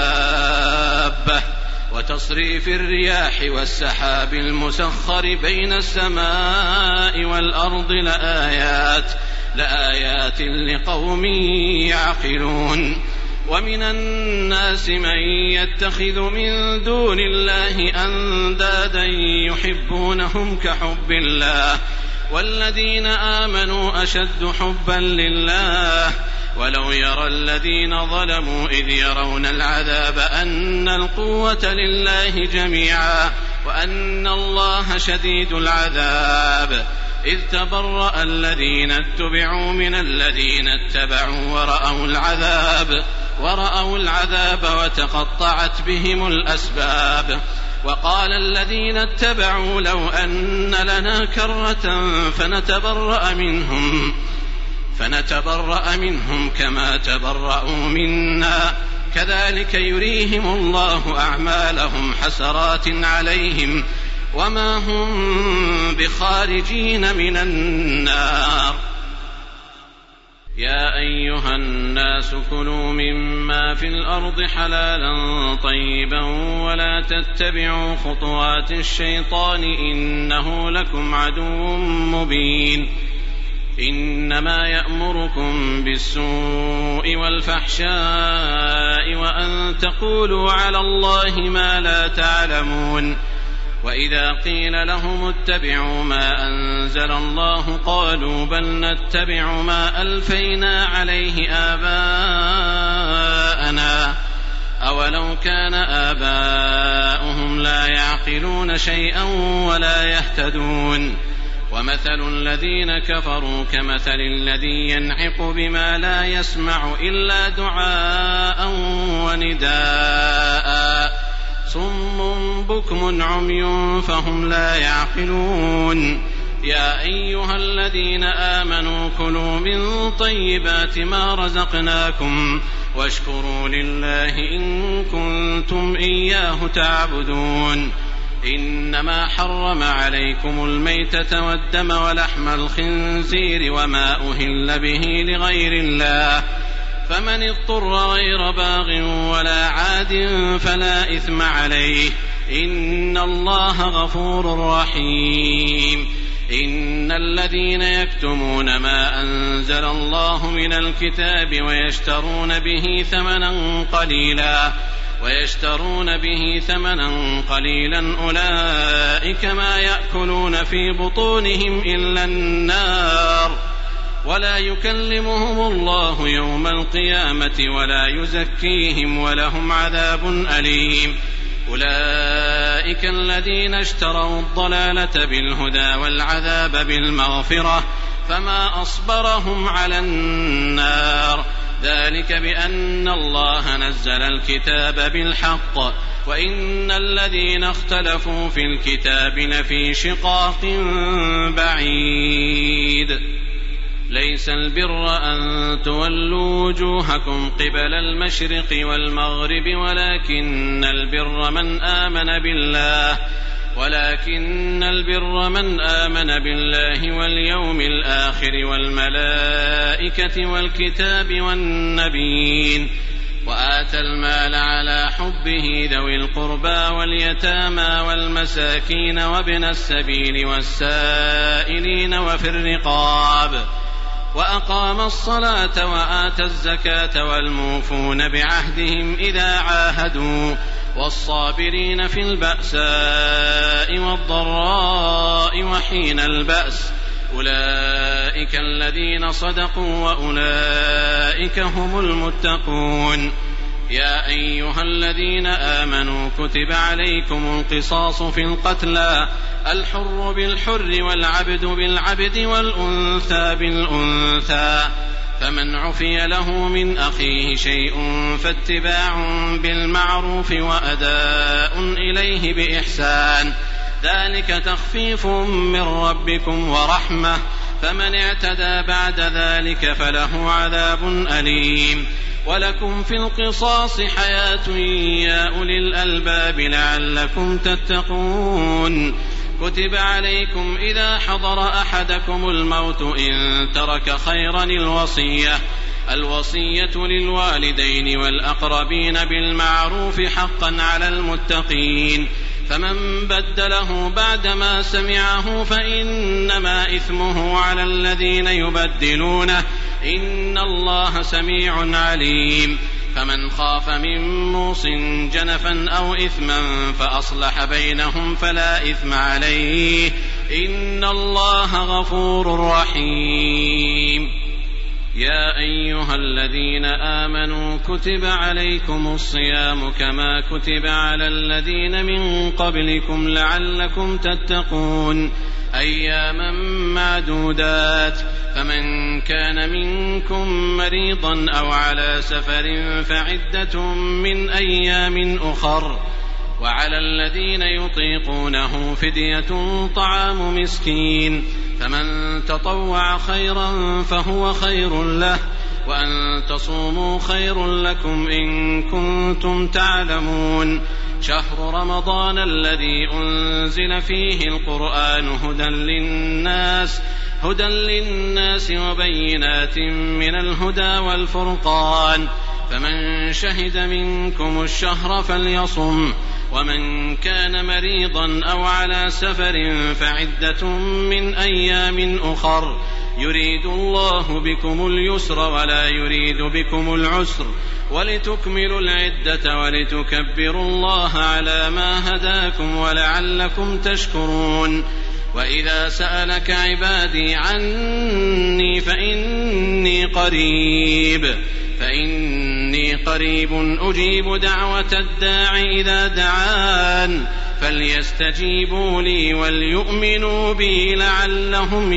دابة وتصريف الرياح والسحاب المسخر بين السماء والأرض لآيات لآيات لقوم يعقلون ومن الناس من يتخذ من دون الله أندادا يحبونهم كحب الله والذين آمنوا أشد حبا لله ولو يرى الذين ظلموا إذ يرون العذاب أن القوة لله جميعا وأن الله شديد العذاب إذ تبرأ الذين اتبعوا من الذين اتبعوا ورأوا العذاب ورأوا العذاب وتقطعت بهم الأسباب وقال الذين اتبعوا لو أن لنا كرة فنتبرأ منهم فنتبرأ منهم كما تبرأوا منا كذلك يريهم الله أعمالهم حسرات عليهم وما هم بخارجين من النار. يا أيها الناس كلوا مما في الأرض حلالا طيبا ولا تتبعوا خطوات الشيطان إنه لكم عدو مبين. إنما يأمركم بالسوء والفحشاء وأن تقولوا على الله ما لا تعلمون. وإذا قيل لهم اتبعوا ما أنزل الله قالوا بل نتبع ما ألفينا عليه آباءنا أولو كان آباؤهم لا يعقلون شيئا ولا يهتدون. ومثل الذين كفروا كمثل الذي ينعق بما لا يسمع إلا دعاء ونداء صم بكم عمي فهم لا يعقلون. يا أيها الذين آمنوا كلوا من طيبات ما رزقناكم واشكروا لله إن كنتم إياه تعبدون. إنما حرم عليكم الميتة والدم ولحم الخنزير وما أهل به لغير الله فمن اضطر غير باغ ولا عاد فلا إثم عليه إن الله غفور رحيم. إن الذين يكتمون ما أنزل الله من الكتاب ويشترون به ثمنا قليلا ويشترون به ثمنا قليلا أولئك ما يأكلون في بطونهم إلا النار ولا يكلمهم الله يوم القيامة ولا يزكيهم ولهم عذاب أليم. أولئك الذين اشتروا الضلالة بالهدى والعذاب بالمغفرة فما أصبرهم على النار ذلك بأن الله نزل الكتاب بالحق وإن الذين اختلفوا في الكتاب لفي شقاق بعيد. ليس البر أن تولوا وجوهكم قبل المشرق والمغرب ولكن البر من آمن بالله ولكن البر من آمن بالله واليوم الآخر والملائكة والكتاب والنبيين وآتى المال على حبه ذوي القربى واليتامى والمساكين وابن السبيل والسائلين وفي الرقاب وأقام الصلاة وآتى الزكاة والموفون بعهدهم إذا عاهدوا والصابرين في البأساء والضراء وحين البأس أولئك الذين صدقوا وأولئك هم المتقون. يا أيها الذين آمنوا كتب عليكم القصاص في القتلى الحر بالحر والعبد بالعبد والأنثى بالأنثى فمن عفي له من أخيه شيء فاتباع بالمعروف وأداء إليه بإحسان ذلك تخفيف من ربكم ورحمة فمن اعتدى بعد ذلك فله عذاب أليم. ولكم في القصاص حياة يا أولي الألباب لعلكم تتقون. كتب عليكم إذا حضر أحدكم الموت إن ترك خيرا الوصية الوصية للوالدين والأقربين بالمعروف حقا على المتقين فمن بدله بعدما سمعه فإنما إثمه على الذين يبدلونه إن الله سميع عليم. فمن خاف من موص جنفا أو إثما فأصلح بينهم فلا إثم عليه إن الله غفور رحيم. يا أيها الذين آمنوا كتب عليكم الصيام كما كتب على الذين من قبلكم لعلكم تتقون أياما معدودات فمن كان منكم مريضا أو على سفر فعدة من أيام أخر وعلى الذين يطيقونه فدية طعام مسكين، فمن تطوع خيرا فهو خير له، وأن تصوموا خير لكم إن كنتم تعلمون. شهر رمضان الذي أنزل فيه القرآن هدى للناس هدى للناس وبينات من الهدى والفرقان، فمن شهد منكم الشهر فليصم، ومن كان مريضا أو على سفر فعدة من أيام أخر، يريد الله بكم اليسر ولا يريد بكم العسر، ولتكملوا العدة ولتكبروا الله على ما هداكم ولعلكم تشكرون. وإذا سألك عبادي عني فإني قريب فإني قريب أجيب دعوة الداع إذا دعان، فليستجيبوا لي وليؤمنوا بي لعلهم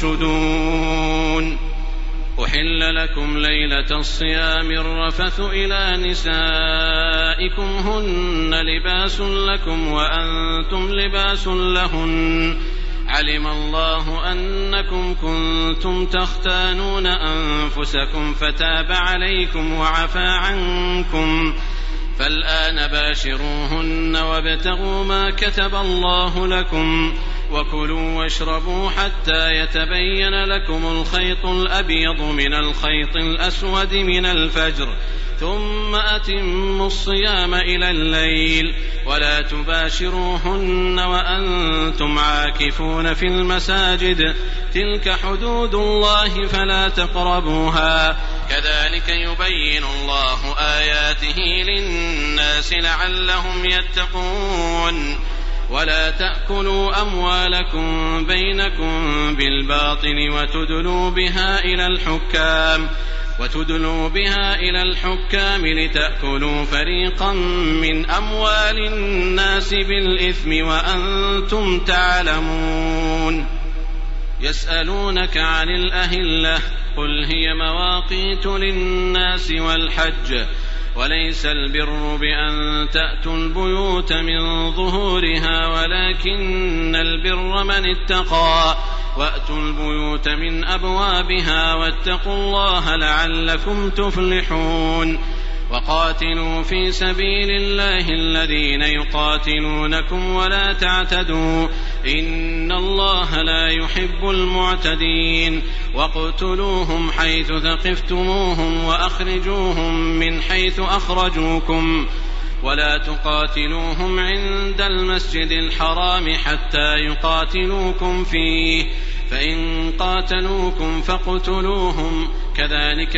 يرشدون. أحل لكم ليلة الصيام الرفث إلى نسائكم هن لباس لكم وأنتم لباس لهن، علم الله أنكم كنتم تختانون أنفسكم فتاب عليكم وعفى عنكم، فالآن باشروهن وابتغوا ما كتب الله لكم، وكلوا واشربوا حتى يتبين لكم الخيط الأبيض من الخيط الأسود من الفجر، ثم أتموا الصيام إلى الليل، ولا تباشروهن وأنتم عاكفون في المساجد، تلك حدود الله فلا تقربوها، كذلك يبين الله آياته للناس لعلهم يتقون. ولا تأكلوا أموالكم بينكم بالباطل وتدلوا بها إلى الحكام وتدلوا بها إلى الحكام لتأكلوا فريقا من أموال الناس بالإثم وأنتم تعلمون. يسألونك عن الأهلة قل هي مواقيت للناس والحج، وليس البر بأن تأتوا البيوت من ظهورها ولكن البر من اتقى، وأتوا البيوت من أبوابها واتقوا الله لعلكم تفلحون. وقاتلوا في سبيل الله الذين يقاتلونكم ولا تعتدوا إن الله لا يحب المعتدين، واقتلوهم حيث ثقفتموهم وأخرجوهم من حيث أخرجوكم، ولا تقاتلوهم عند المسجد الحرام حتى يقاتلوكم فيه، فإن قاتلوكم فاقتلوهم، كذلك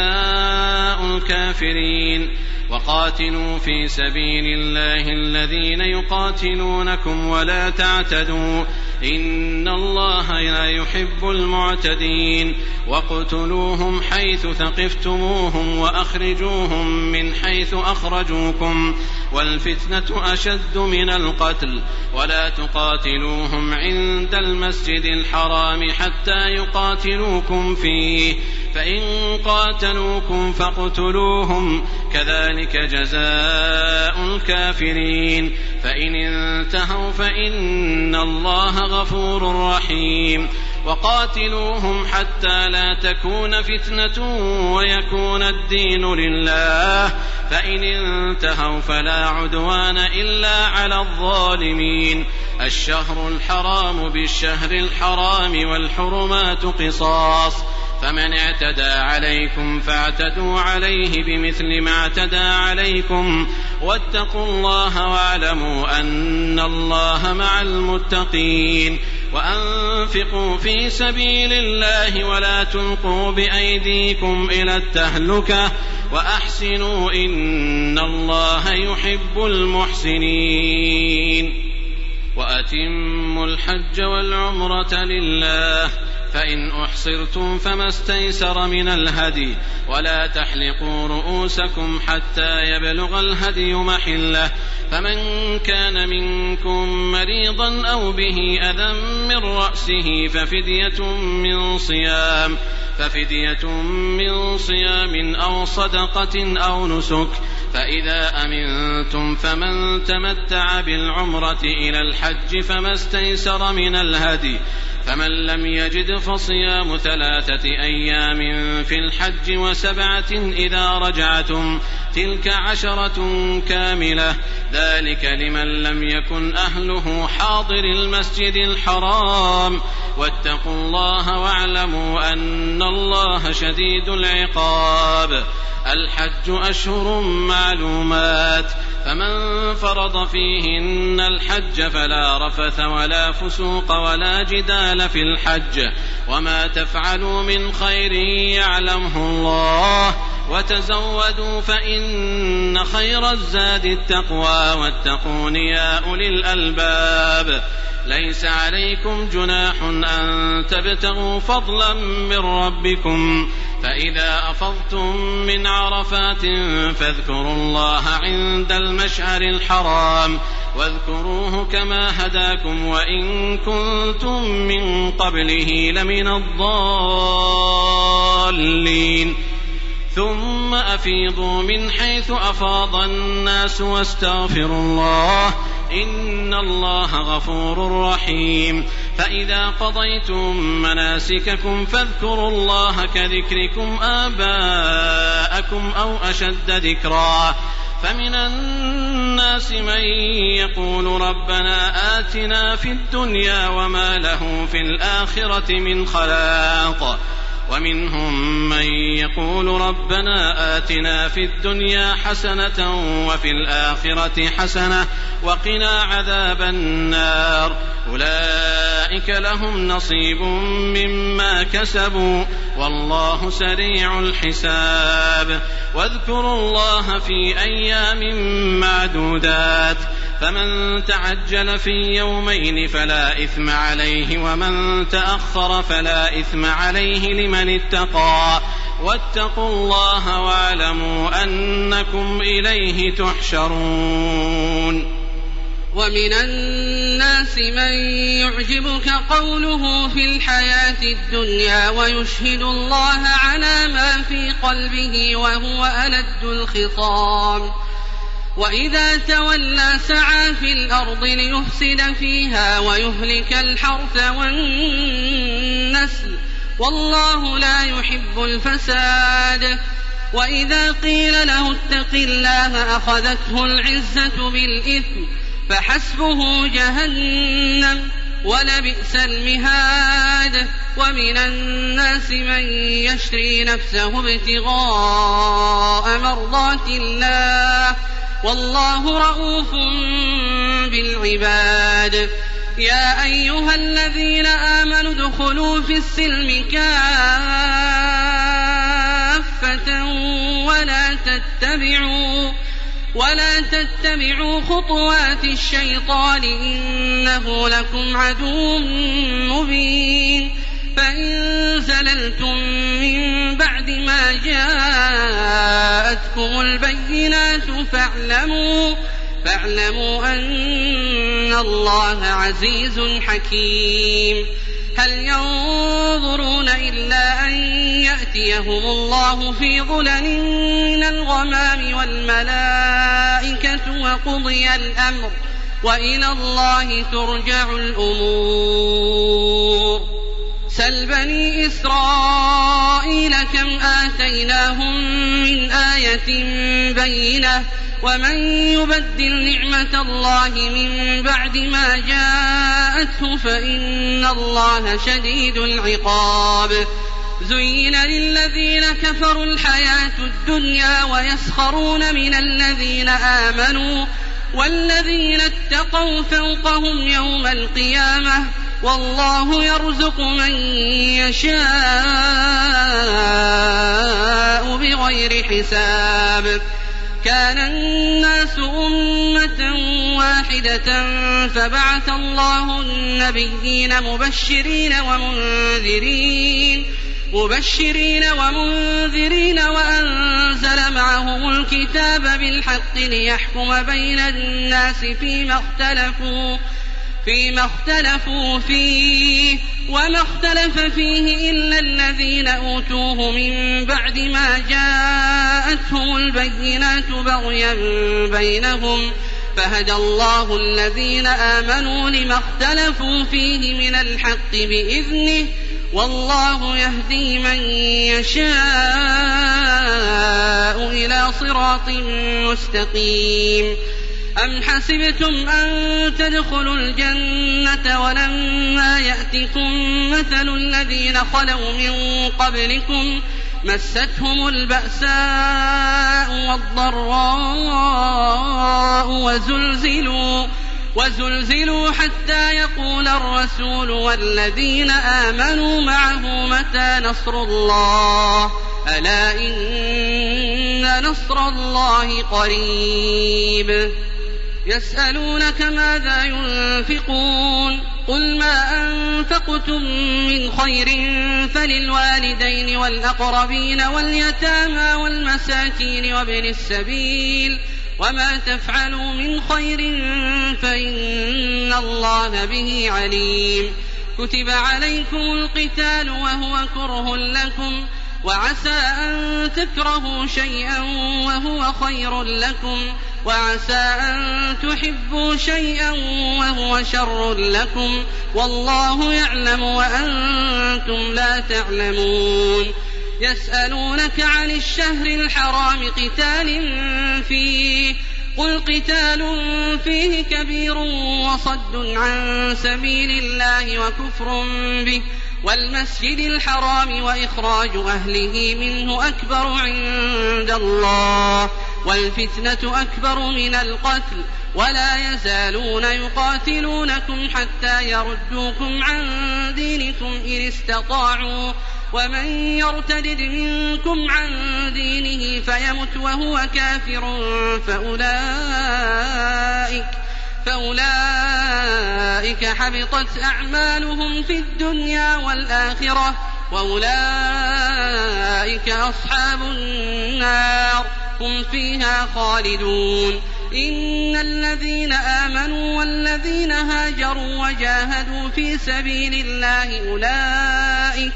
جزاء الكافرين. وقاتلوا في سبيل الله الذين يقاتلونكم ولا تعتدوا إن الله لا يحب المعتدين، واقتلوهم حيث ثقفتموهم وأخرجوهم من حيث أخرجوكم، والفتنة أشد من القتل، ولا تقاتلوهم عند المسجد الحرام حتى يقاتلوكم فيه، فإن قاتلوكم فاقتلوهم، كذلك جزاء الكافرين. فإن انتهوا فإن الله غفور رحيم. وقاتلوهم حتى لا تكون فتنة ويكون الدين لله، فإن انتهوا فلا عدوان إلا على الظالمين. الشهر الحرام بالشهر الحرام والحرمات قصاص، فمن اعتدى عليكم فاعتدوا عليه بمثل ما اعتدى عليكم، واتقوا الله واعلموا أن الله مع المتقين. وأنفقوا في سبيل الله ولا تلقوا بأيديكم إلى التهلكة وأحسنوا إن الله يحب المحسنين. وأتموا الحج والعمرة لله، فإن أحصرتم فما استيسر من الهدي، ولا تحلقوا رؤوسكم حتى يبلغ الهدي محله، فمن كان منكم مريضا أو به أذى من رأسه ففدية من صيام ففدية من صيام أو صدقة أو نسك، فإذا أمنتم فمن تمتع بالعمرة إلى الحج فما استيسر من الهدي، فمن لم يجد فصيام ثلاثة أيام في الحج وسبعة إذا رجعتم تلك عشرة كاملة، ذلك لمن لم يكن أهله حاضر المسجد الحرام، واتقوا الله واعلموا أن الله شديد العقاب. الحج أشهر معلومات، فمن فرض فيهن الحج فلا رفث ولا فسوق ولا جدال في الحج، وما تفعلوا من خير يعلمه الله، وتزودوا فإن خير الزاد التقوى، واتقون يا أولي الألباب. ليس عليكم جناح أن تبتغوا فضلا من ربكم، فإذا أفضتم من عرفات فاذكروا الله عند المشعر الحرام، واذكروه كما هداكم وإن كنتم من قبله لمن الضالين. ثم أفيضوا من حيث أفاض الناس واستغفروا الله إن الله غفور رحيم. فإذا قضيتم مناسككم فاذكروا الله كذكركم آباءكم أو أشد ذكرا. فمن الناس من يقول ربنا آتنا في الدنيا وما له في الآخرة من خلاق، ومنهم من يقول ربنا آتنا في الدنيا حسنة وفي الآخرة حسنة وقنا عذاب النار. أولئك لهم نصيب مما كسبوا والله سريع الحساب. واذكروا الله في أيام معدودات، فمن تعجل في يومين فلا إثم عليه، ومن تأخر فلا إثم عليه لمن اتقى، واتقوا الله واعلموا أنكم إليه تحشرون. ومن الناس من يعجبك قوله في الحياة الدنيا ويشهد الله على ما في قلبه وهو ألد الخصام، وإذا تولى سعى في الأرض ليفسد فيها ويهلك الحرث والنسل والله لا يحب الفساد. وإذا قيل له اتق الله أخذته العزة بالإثم فحسبه جهنم ولبئس المهاد. ومن الناس من يشري نفسه ابتغاء مرضات الله والله رؤوف بالعباد. يا أيها الذين آمنوا ادخلوا في السلم كافة ولا تتبعوا ولا تتبعوا خطوات الشيطان إنه لكم عدو مبين. فإن زللتم من بعد ما جاءتكم البينات فاعلموا فاعلموا أن الله عزيز حكيم. هل ينظرون إلا أن يأتيهم الله في ظلل من الغمام والملائكة وقضي الأمر وإلى الله ترجع الأمور. سل بني إسرائيل كم آتيناهم من آية بينة ومن يبدل نعمة الله من بعد ما جاءته فإن الله شديد العقاب. زين للذين كفروا الحياة الدنيا ويسخرون من الذين آمنوا والذين اتقوا فوقهم يوم القيامة والله يرزق من يشاء بغير حساب. كان الناس أمة واحدة فبعث الله النبيين مبشرين ومنذرين مبشرين ومنذرين وأنزل معهم الكتاب بالحق ليحكم بين الناس فيما اختلفوا فيما اختلفوا فيه وما اختلف فيه إلا الذين أوتوه من بعد ما جاءتهم البينات بغيا بينهم فهدى الله الذين آمنوا لما اختلفوا فيه من الحق بإذنه والله يهدي من يشاء إلى صراط مستقيم. أم حسبتم أن تدخلوا الجنة ولما يأتكم مثل الذين خلوا من قبلكم مستهم البأساء والضراء وزلزلوا, وزلزلوا حتى يقول الرسول والذين آمنوا معه متى نصر الله ألا إن نصر الله قريب. يسألونك ماذا ينفقون قل ما أنفقتم من خير فللوالدين والأقربين واليتامى والمساكين وابن السبيل وما تفعلوا من خير فإن الله به عليم. كتب عليكم القتال وهو كره لكم وعسى أن تكرهوا شيئا وهو خير لكم وعسى أن تحبوا شيئا وهو شر لكم والله يعلم وأنتم لا تعلمون. يسألونك عن الشهر الحرام قتال فيه قل قتال فيه كبير وصد عن سبيل الله وكفر به والمسجد الحرام وإخراج أهله منه أكبر عند الله والفتنة أكبر من القتل ولا يزالون يقاتلونكم حتى يردوكم عن دينكم إن استطاعوا ومن يرتد منكم عن دينه فيمت وهو كافر فأولئك فأولئك حبطت أعمالهم في الدنيا والآخرة وأولئك أصحاب النار هم فيها خالدون. إن الذين آمنوا والذين هاجروا وجاهدوا في سبيل الله أولئك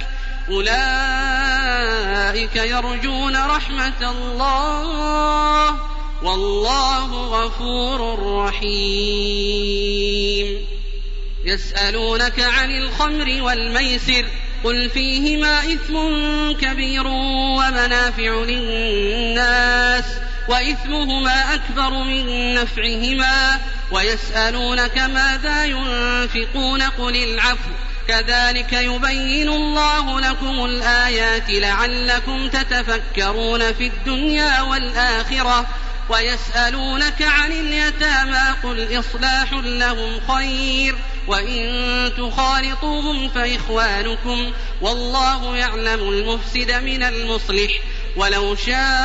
أولئك يرجون رحمة الله والله غفور رحيم. يسألونك عن الخمر والميسر قل فيهما إثم كبير ومنافع للناس وإثمهما أكبر من نفعهما ويسألونك ماذا ينفقون قل العفو كذلك يبين الله لكم الآيات لعلكم تتفكرون في الدنيا والآخرة. ويسألونك عن اليتامى قل إصلاح لهم خير وإن تخالطوهم فإخوانكم والله يعلم المفسد من المصلح ولو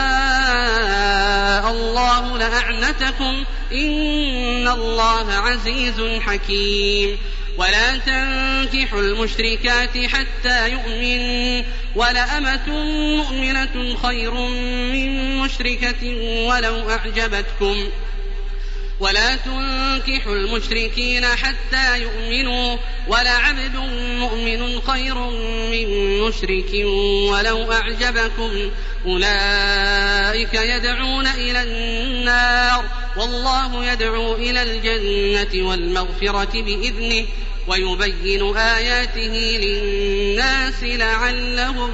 شاء الله لأعنتكم إن الله عزيز حكيم. ولا تنكحوا المشركات حتى يؤمنوا ولأمة مؤمنة خير من مشركة ولو أعجبتكم ولا تنكحوا المشركين حتى يؤمنوا ولعبد مؤمن خير من مشرك ولو أعجبكم أولئك يدعون إلى النار والله يدعو إلى الجنة والمغفرة بإذنه ويبين آياته للناس لعلهم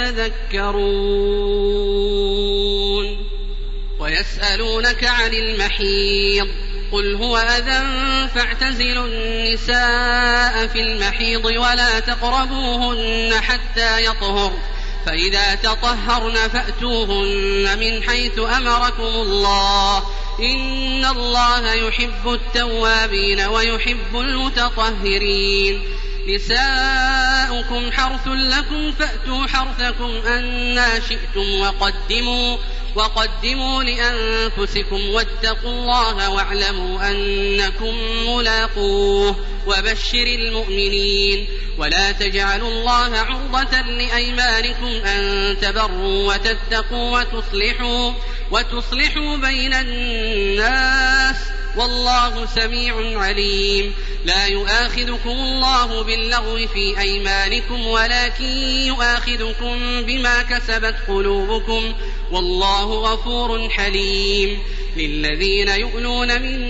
يتذكرون. ويسألونك عن المحيض قل هو أذى فاعتزلوا النساء في المحيض ولا تقربوهن حتى يطهر فإذا تطهرن فأتوهن من حيث أمركم الله إن الله يحب التوابين ويحب المتطهرين. نساؤكم حرث لكم فأتوا حرثكم أنى شئتم وقدموا وقدموا لأنفسكم واتقوا الله واعلموا أنكم ملاقوه وبشر المؤمنين. ولا تجعلوا الله عرضة لأيمانكم أن تبروا وتتقوا وتصلحوا, وتصلحوا بين الناس والله سميع عليم. لا يؤاخذكم الله باللغو في أيمانكم ولكن يؤاخذكم بما كسبت قلوبكم والله غفور حليم. للذين يؤلون من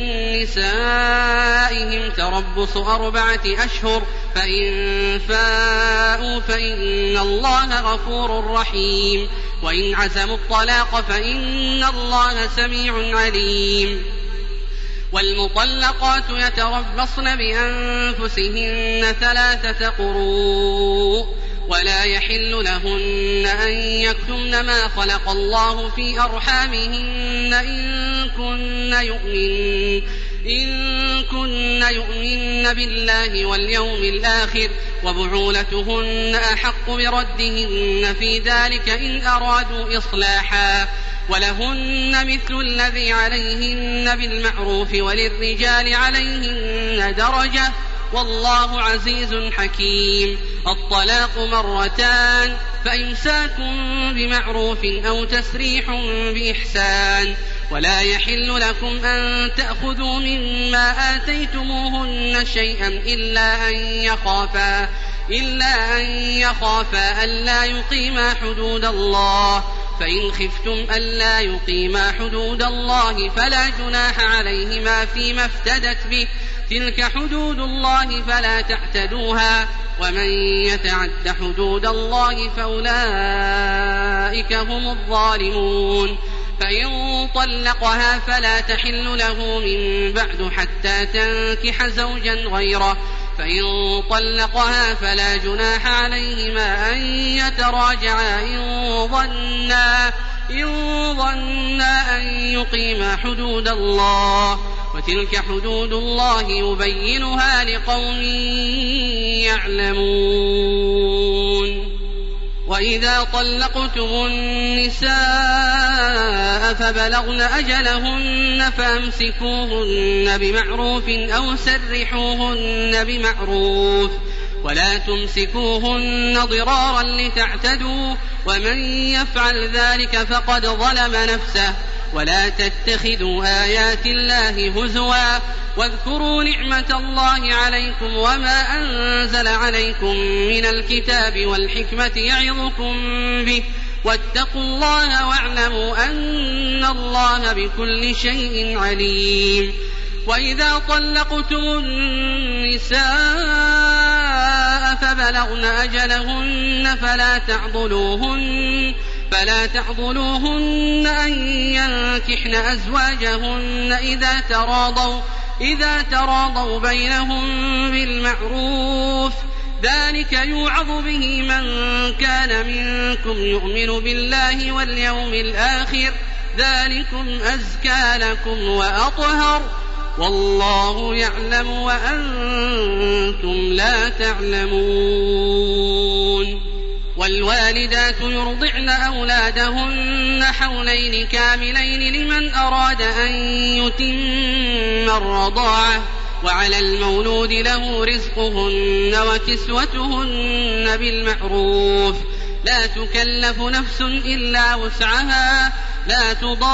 نسائهم تربص أربعة أشهر فإن فاءوا فإن الله غفور رحيم. وإن عزموا الطلاق فإن الله سميع عليم. والمطلقات يتربصن بأنفسهن ثلاثة قروء ولا يحل لهن أن يكتمن ما خلق الله في أرحامهن إن كن يؤمن إن كن يؤمن بالله واليوم الآخر وبعولتهن أحق بردهن في ذلك إن أرادوا إصلاحا ولهن مثل الذي عليهن بالمعروف وللرجال عليهن درجة والله عزيز حكيم. الطلاق مرتان فإمساك بمعروف أو تسريح بإحسان. ولا يحل لكم أن تأخذوا مما آتيتموهن شيئا إلا أن يخافا إلا أن يخافا ألا يقيما حدود الله. فإن خفتم ألا يقيما حدود الله فلا جناح عليهما فيما افتدت به تلك حدود الله فلا تعتدوها ومن يتعد حدود الله فأولئك هم الظالمون. فإن طلقها فلا تحل له من بعد حتى تنكح زوجا غيره. فإن طلقها فلا جناح عليهما أن يتراجعا إن ظنا إن ظنا أن يقيما حدود الله وتلك حدود الله يبينها لقوم يعلمون. وإذا طلقتم النساء فبلغن أجلهن فأمسكوهن بمعروف أو سرحوهن بمعروف ولا تمسكوهن ضرارا لتعتدوا ومن يفعل ذلك فقد ظلم نفسه. ولا تتخذوا آيات الله هزوا واذكروا نعمة الله عليكم وما أنزل عليكم من الكتاب والحكمة يعظكم به واتقوا الله واعلموا أن الله بكل شيء عليم. وإذا طلقتم النساء فبلغن أجلهن فلا تعضلوهن فلا تعضلوهن أن ينكحن أزواجهن إذا تراضوا إذا تراضوا بينهم بالمعروف ذلك يوعظ به من كان منكم يؤمن بالله واليوم الآخر ذلكم أزكى لكم وأطهر والله يعلم وأنتم لا تعلمون. والوالدات يرضعن أولادهن حولين كاملين لمن أراد أن يتم الرضاعة وعلى المولود له رزقهن وكسوتهن بالمعروف لا تكلف نفس إلا وسعها لا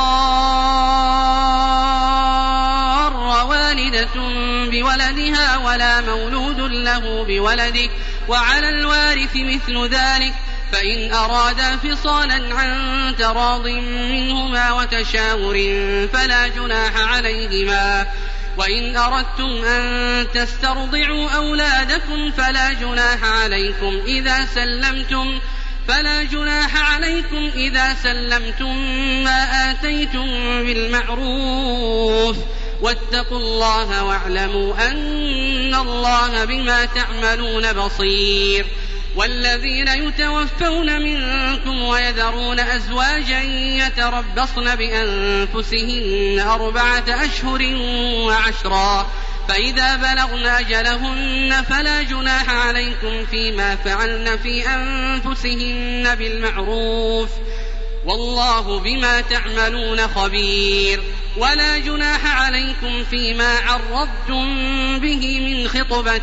تضار والدة بولدها ولا مولود له بولده وعلى الوارث مثل ذلك فإن أرادا فصالا عن تراض منهما وتشاور فلا جناح عليهما. وإن أردتم أن تسترضعوا أولادكم فلا جناح عليكم إذا سلمتم فلا جناح عليكم إذا سلمتم ما آتيتم بالمعروف واتقوا الله واعلموا أن الله بما تعملون بصير. والذين يتوفون منكم ويذرون أزواجا يتربصن بأنفسهن أربعة أشهر وعشرا فإذا بلغن أجلهن فلا جناح عليكم فيما فعلن في أنفسهن بالمعروف والله بما تعملون خبير. ولا جناح عليكم فيما عرضتم به من خطبة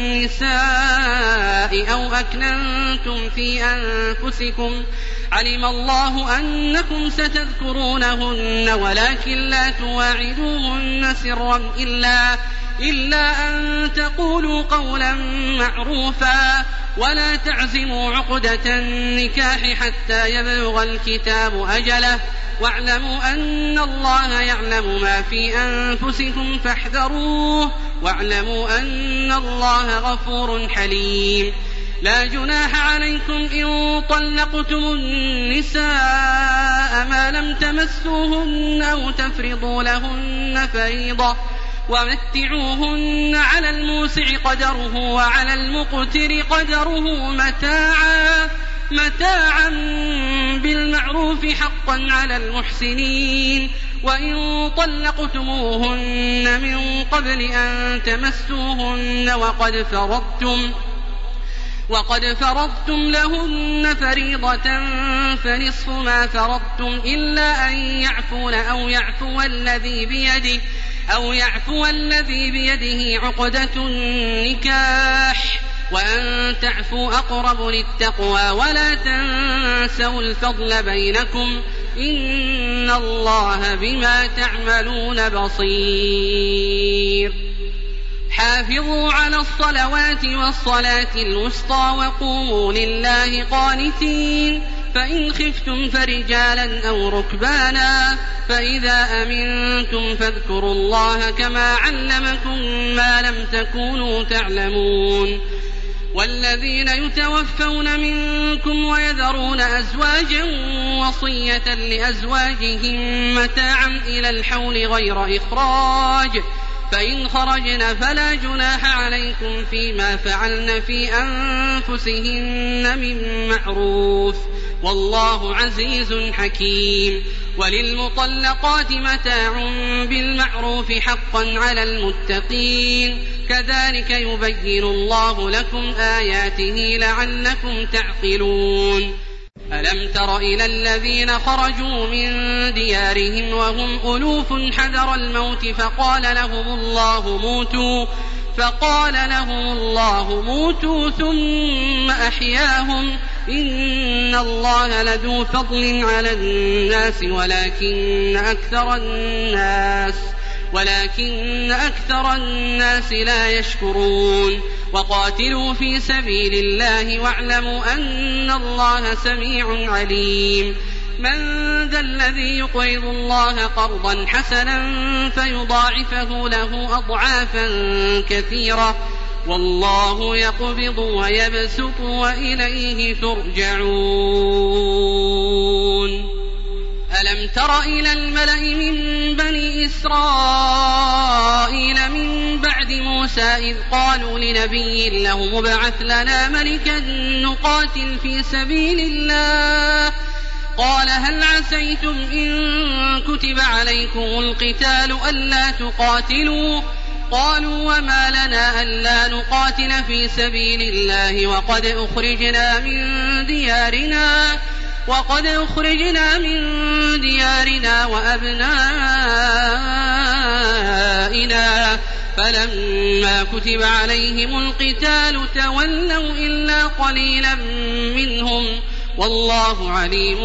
النساء أو أكننتم في أنفسكم، علم الله أنكم ستذكرونهن ولكن لا تواعدوهن سرا إلا, إلا أن تقولوا قولا معروفا، ولا تعزموا عقدة النكاح حتى يبلغ الكتاب أجله، واعلموا أن الله يعلم ما في أنفسكم فاحذروه، واعلموا أن الله غفور حليم. لا جناح عليكم إن طلقتم النساء ما لم تمسوهن أو تفرضوا لهن فريضة، ومتعوهن على الموسع قدره وعلى المقتر قدره متاعا, متاعا بالمعروف حقا على المحسنين. وإن طلقتموهن من قبل أن تمسوهن وقد فرضتم وقد فرضتم لهن فريضة فنصف ما فرضتم إلا أن يعفون أو يعفو الذي بيده أو يعفو الذي بيده عقدة النكاح، وأن تعفوا أقرب للتقوى، ولا تنسوا الفضل بينكم، إن الله بما تعملون بصير. حافظوا على الصلوات والصلاة الوسطى وقوموا لله قانتين. فإن خفتم فرجالا أو ركبانا فإذا أمنتم فاذكروا الله كما علمكم ما لم تكونوا تعلمون. والذين يتوفون منكم ويذرون أزواجا وصية لأزواجهم متاعا إلى الحول غير إخراج، فإن خرجن فلا جناح عليكم فيما فعلن في أنفسهن من معروف، والله عزيز حكيم. وللمطلقات متاع بالمعروف حقا على المتقين، كذلك يبين الله لكم آياته لعلكم تعقلون. ألم تر إلى الذين خرجوا من ديارهم وهم ألوف حذر الموت فقال لهم الله موتوا فقال لهم الله موتوا ثم أحياهم، إن الله لذو فضل على الناس ولكن أكثر الناس ولكن أكثر الناس لا يشكرون. وقاتلوا في سبيل الله واعلموا أن الله سميع عليم. من ذا الذي يقرض الله قرضا حسنا فيضاعفه له أضعافا كثيرة، والله يقبض ويبسط وإليه ترجعون. ألم تر إلى الملأ من بني إسرائيل من بعد موسى إذ قالوا لنبي له مبعث لنا ملكا نقاتل في سبيل الله، قال هل عسيتم إن كتب عليكم القتال ألا تقاتلوا؟ قالوا وما لنا ألا نقاتل في سبيل الله وقد أخرجنا من ديارنا وقد أخرجنا من ديارنا وأبنائنا، فلما كتب عليهم القتال تولوا إلا قليلا منهم، والله عليم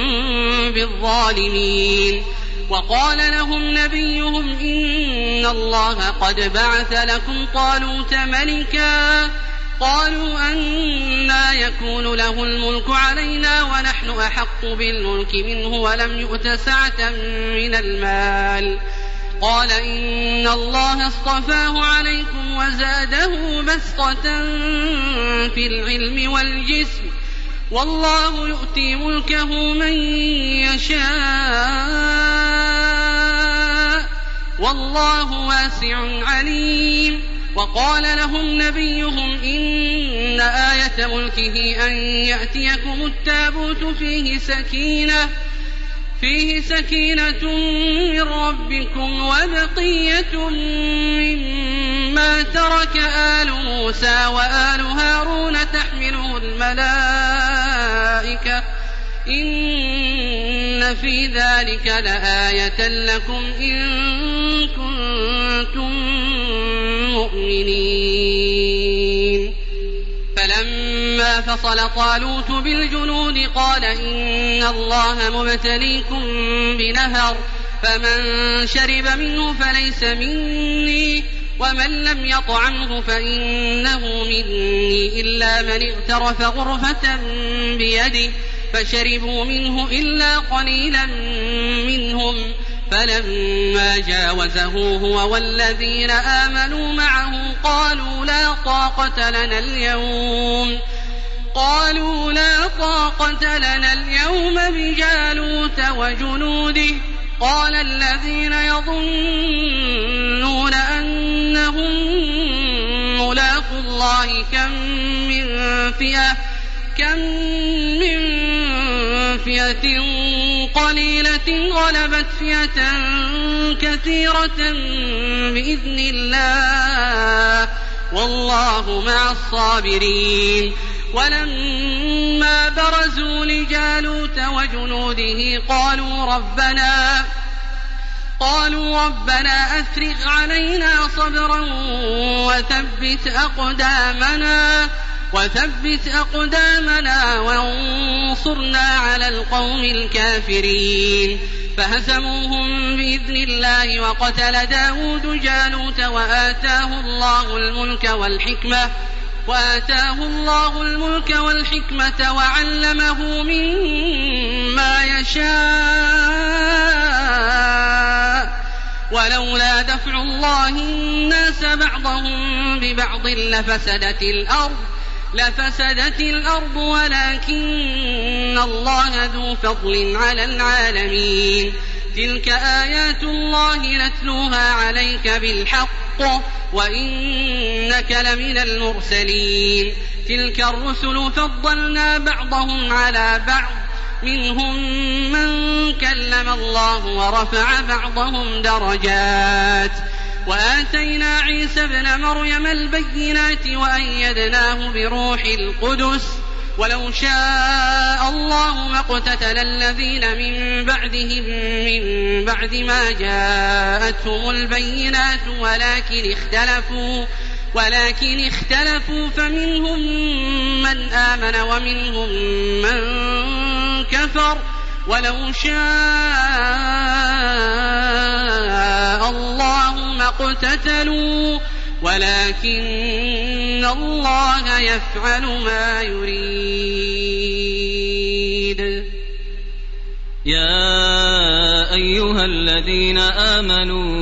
بالظالمين. وقال لهم نبيهم إن الله قد بعث لكم طالوت ملكا، قالوا أنى يكون له الملك علينا ونحن أحق بالملك منه ولم يؤت سعة من المال، قال إن الله اصطفاه عليكم وزاده بسطة في العلم والجسم، والله يؤتي ملكه من يشاء والله واسع عليم. وقال لهم نبيهم إن آية ملكه أن يأتيكم التابوت فيه سكينة فيه سكينة من ربكم وبقية مما ترك آل موسى وآل هارون تحمله الملائكة، إن إن في ذلك لآية لكم إن كنتم مؤمنين. فلما فصل طالوت بالجنود قال إن الله مبتليكم بنهر فمن شرب منه فليس مني ومن لم يطعمه فإنه مني إلا من اغترف غرفة بيده فشربوا منه إلا قليلا منهم. فلما جاوزه هو والذين آمنوا معه قالوا لا طاقة لنا اليوم قالوا لا طاقة لنا اليوم بجالوت وجنوده. قال الذين يظنون أنهم ملاقو الله كم من فئة كم من فئة قليلة غلبت فئة كثيرة بإذن الله والله مع الصابرين. ولما برزوا لجالوت وجنوده قالوا ربنا قالوا ربنا أفرغ علينا صبرا وثبت أقدامنا وثبت أقدامنا وانصرنا على القوم الكافرين. فهزموهم بإذن الله وقتل داود جالوت وآتاه الله الملك والحكمة وآتاه الله الملك والحكمة وعلمه مما يشاء. ولولا دفع الله الناس بعضهم ببعض لفسدت الأرض لفسدت الأرض ولكن الله ذو فضل على العالمين. تلك آيات الله نتلوها عليك بالحق وإنك لمن المرسلين. تلك الرسل فضلنا بعضهم على بعض منهم من كلم الله ورفع بعضهم درجات. وآتينا عيسى ابن مريم البينات وأيدناه بروح القدس. ولو شاء الله ما اقتتل الذين من بعدهم من بعد ما جاءتهم البينات ولكن اختلفوا ولكن اختلفوا فمنهم من آمن ومنهم من كفر. ولو شاء الله ما اقتتلوا ولكن الله يفعل ما يريد. يا أيها الذين آمنوا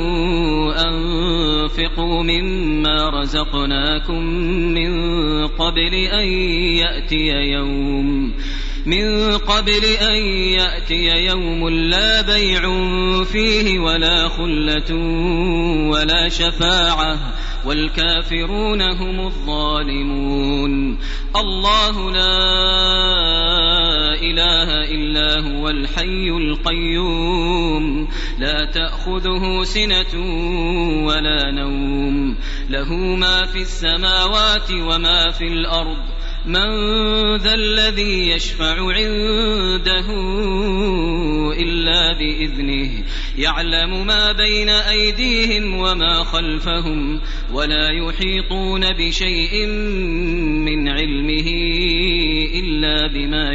أنفقوا مما رزقناكم من قبل أن يأتي يوم من قبل أن يأتي يوم لا بيع فيه ولا خلة ولا شفاعة والكافرون هم الظالمون. الله لا إله إلا هو الحي القيوم لا تأخذه سنة ولا نوم له ما في السماوات وما في الأرض. من ذا الذي يشفع عنده إلا بإذنه يعلم ما بين أيديهم وما خلفهم ولا يحيطون بشيء من علمه إلا بما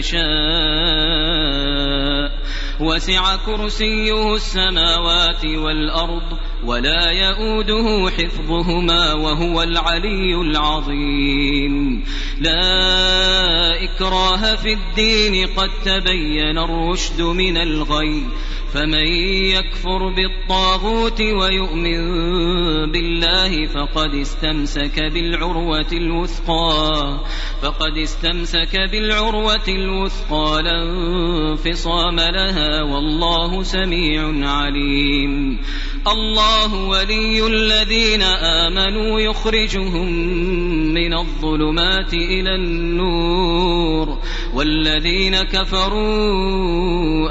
شاء. وسع كرسيه السماوات والأرض ولا يؤوده حفظهما وهو العلي العظيم. لا إكراه في الدين قد تبين الرشد من الغي فمن يكفر بالطاغوت ويؤمن بالله فقد استمسك بالعروة الوثقى فقد استمسك بالعروة الوثقى لا انفصام لها والله سميع عليم. الله ولي الذين آمنوا يخرجهم من الظلمات إلى النور والذين كفروا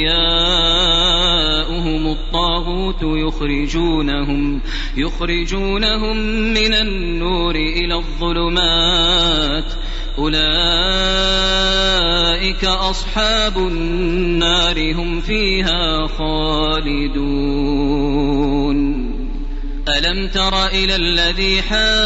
أولياؤهم الطاغوت يخرجونهم يخرجونهم من النور إلى الظلمات أولئك أصحاب النار هم فيها خالدون. ألم تر إلى الذي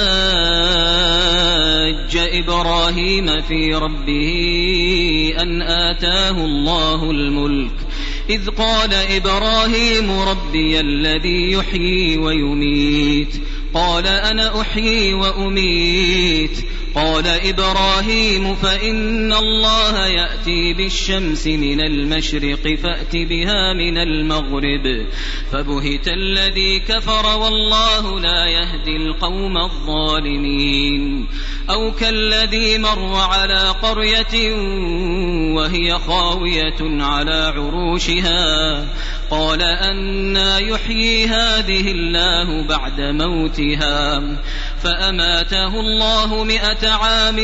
حاج إبراهيم في ربه أن آتاه الله الملك إذ قال إبراهيم ربي الذي يحيي ويميت قال أنا أحيي وأميت قال إبراهيم فإن الله يأتي بالشمس من المشرق فأت بها من المغرب فبهت الذي كفر والله لا يهدي القوم الظالمين. أو كالذي مر على قرية وهي خاوية على عروشها قال أنى يحيي هذه الله بعد موتها فأماته الله مئة عام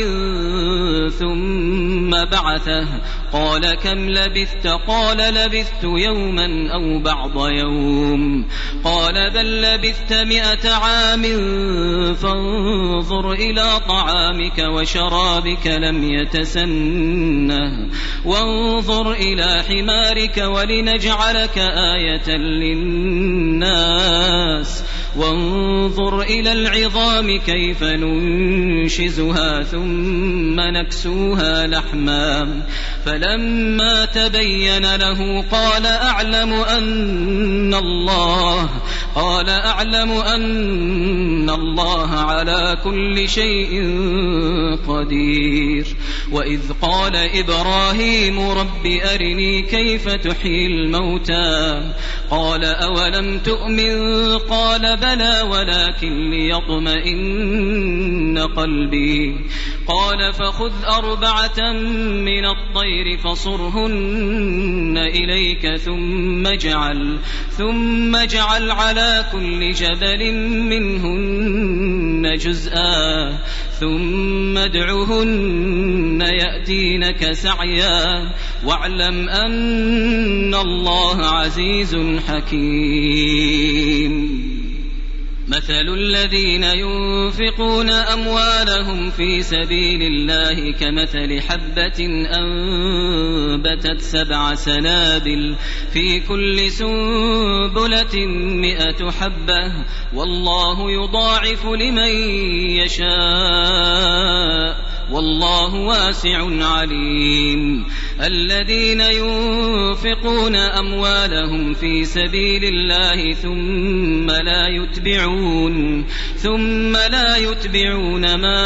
ثم بعثه قال كم لبثت قال لبثت يوما أو بعض يوم قال بل لبثت مئة عام فانظر إلى طعامك وشرابك لم يتسنه وانظر إلى حمارك ولنجعلك آية للناس وانظر إلى العظام كيف ننشزها ثم نكسوها لحما فلما تبين له قال أعلم أن الله قال أعلم أن الله على كل شيء قدير. وإذ قال إبراهيم رب أرني كيف تحيي الموتى قال أولم تؤمن قال بلى ولكن ليطمئن قلبي قال فخذ أربعة من الطير فصرهن إليك ثم اجعل ثم اجعل على كل جبل منهن جزءا ثم ادعهن يأتينك سعيا واعلم أن الله عزيز حكيم. مثل الذين ينفقون أموالهم في سبيل الله كمثل حبة أنبتت سبع سنابل في كل سنبلة مئة حبة والله يضاعف لمن يشاء والله واسع عليم. الذين ينفقون أموالهم في سبيل الله ثم لا يتبعون ثم لا يتبعون ما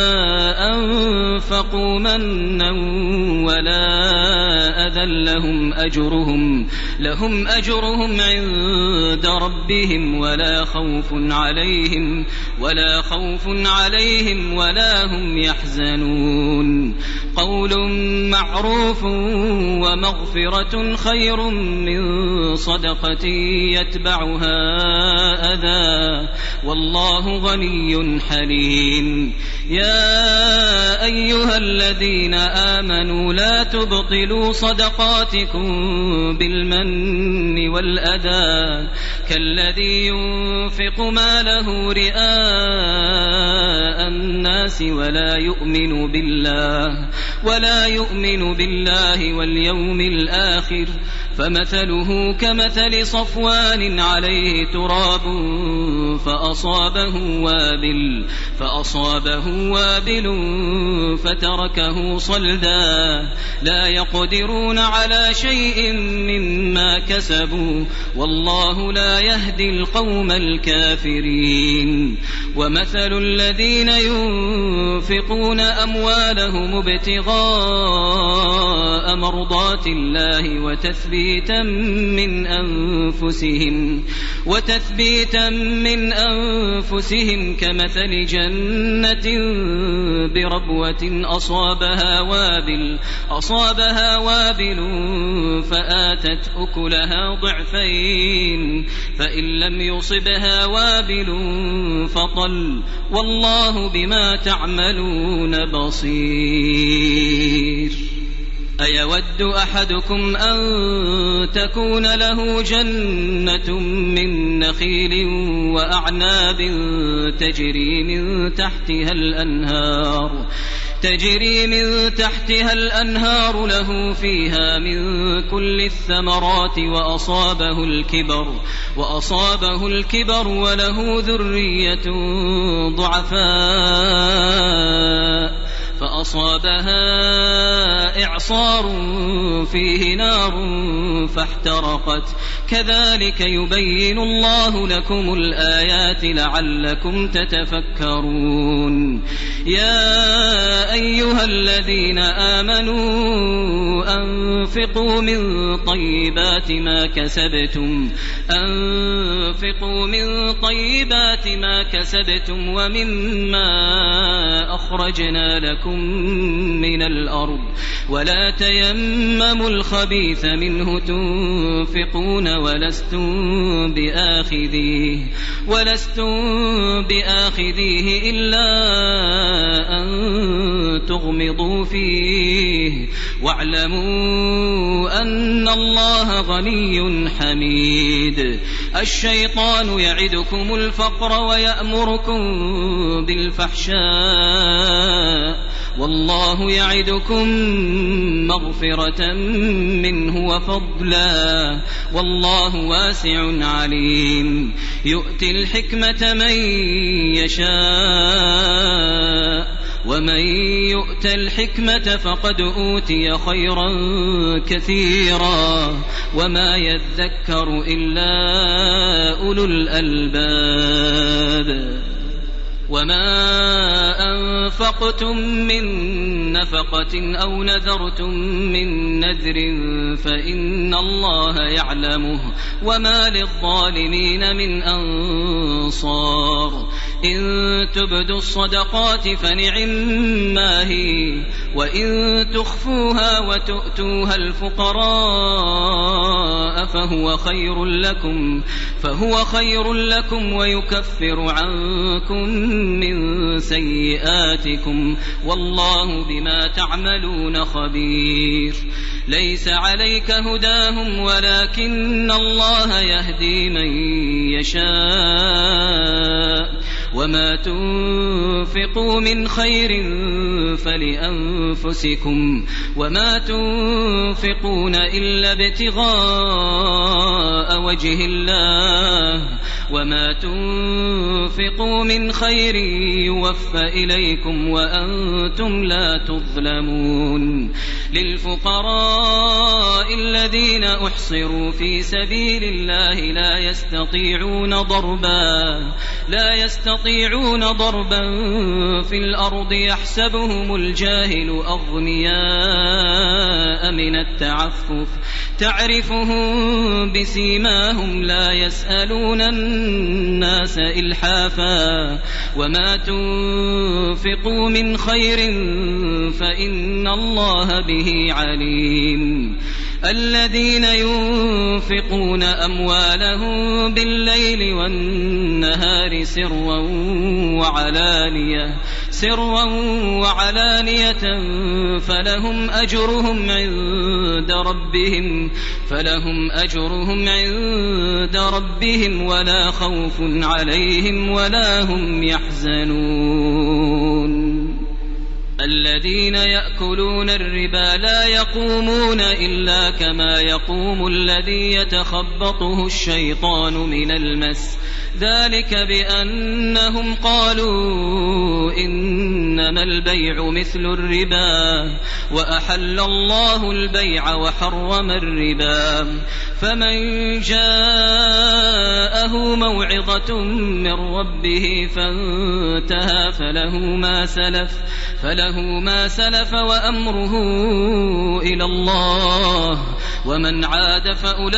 أنفقوا منا ولا أذى لهم أجرهم لهم أجرهم عند ربهم ولا خوف عليهم ولا خوف عليهم ولا هم يحزنون. قول معروف ومغفرة خير من صدقة يتبعها أذى والله غني حليم. يا أيها الذين آمنوا لا تبطلوا صدقاتكم بالمن والأذى كالذي ينفق ماله رئاء الناس ولا يؤمن بالله ولا يؤمن بالله واليوم الآخر فمثله كمثل صفوان عليه تراب فأصابه وابل فأصابه وابل فتركه صلدا لا يقدرون على شيء مما كسبوا والله لا يهدي القوم الكافرين. ومثل الذين ينفقون أموالهم ابتغاء مرضات الله وتثبيتا من أنفسهم وتثبيتا من أنفسهم كمثل جنة بربوة أصابها وابل أصابها وابل فآتت أكلها ضعفين فإن لم يصبها وابل فطل والله بما تعملون بصير. أيود أحدكم أن تكون له جنة من نخيل وأعناب تجري من تحتها الأنهار تجري من تحتها الأنهار له فيها من كل الثمرات وأصابه الكبر وأصابه الكبر وله ذرية ضعفاء فأصابها إعصار فيه نار فاحترقت كذلك يبين الله لكم الآيات لعلكم تتفكرون. يا أيها الذين آمنوا أنفقوا من طيبات ما كسبتم أنفقوا من طيبات ما كسبتم ومما أخرجنا لكم من الأرض ولا تيمموا الخبيث منه تنفقون ولستم بآخذيه ولستم بآخذيه إلا أن تغمضوا فيه واعلموا أن الله غني حميد. الشيطان يعدكم الفقر ويأمركم بالفحشاء والله يعدكم مغفرة منه وفضلا والله واسع عليم. يؤتي الحكمة من يشاء ومن يؤت الحكمة فقد أوتي خيرا كثيرا وما يذكر إلا أولو الألباب. وما أنفقتم من نفقة أو نذرتم من نذر فإن الله يعلمه وما للظالمين من أنصار. إن تبدوا الصدقات فنعما هي وإن تخفوها وتؤتوها الفقراء فهو خير لكم فهو خير لكم ويكفر عنكم من سيئاتكم والله بما تعملون خبير. ليس عليك هداهم ولكن الله يهدي من يشاء وما تنفقوا من خير فلأنفسكم وما تنفقون إلا ابتغاء وجه الله وما تنفقوا من خير يوفى إليكم وأنتم لا تظلمون. للفقراء الذين أحصروا في سبيل الله لا يستطيعون ضربا لا يستطيعون ضربا في الأرض يحسبهم الجاهل أغنياء من التعفف تعرفهم بسيماهم لا يسألون الناس إلحافا وما تنفقوا من خير فإن الله به عليم. الذين ينفقون أموالهم بالليل والنهار سرا وعلانية سرا وعلانية فلهم أجرهم عند ربهم فلهم أجرهم عند ربهم ولا خوف عليهم ولا هم يحزنون. الذين يأكلون الربا لا يقومون إلا كما يقوم الذي يتخبطه الشيطان من المس ذلك بأنهم قالوا إنما البيع مثل الربا وأحل الله البيع وحرم الربا. فمن جاءه موعظة من ربه فانتهى فله ما سلف فله ما سلف وأمره إلى الله ومن عاد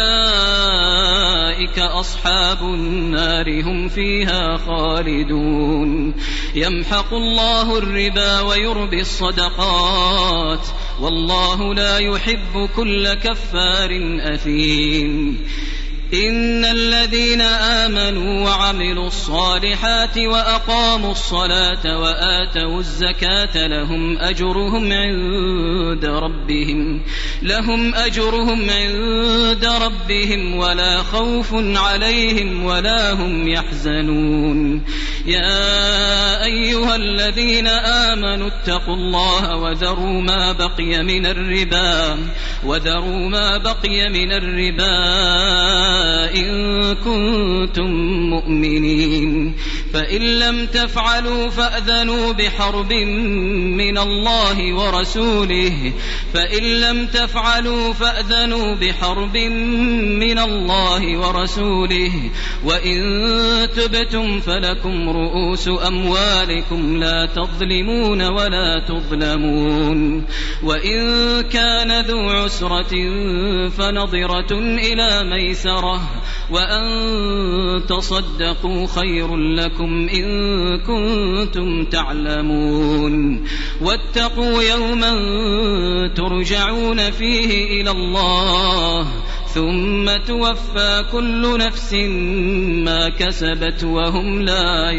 فأولئك أصحاب النار هم فيها خالدون. يمحق الله الربا ويربي الصدقات والله لا يحب كل كفار أثيم. إن الذين آمنوا وعملوا الصالحات وأقاموا الصلاة وآتوا الزكاة لهم أجرهم عند ربهم لهم أجرهم عند ربهم ولا خوف عليهم ولا هم يحزنون. يا أيها الذين آمنوا اتقوا الله وذروا ما بقي من الربا وذروا ما بقي من الربا إن كنتم مؤمنين فإن لم تفعلوا فأذنوا بحرب من الله ورسوله فإن لم تفعلوا فأذنوا بحرب من الله ورسوله وإن تبتم فلكم رؤوس أموالكم لا تظلمون ولا تظلمون. وإن كان ذو عسرة فنظرة إلى ميسرة وأن تصدقوا خير لكم إن كنتم تعلمون. واتقوا يوما ترجعون فيه إلى الله ثم توفى كل نفس ما كسبت وهم لا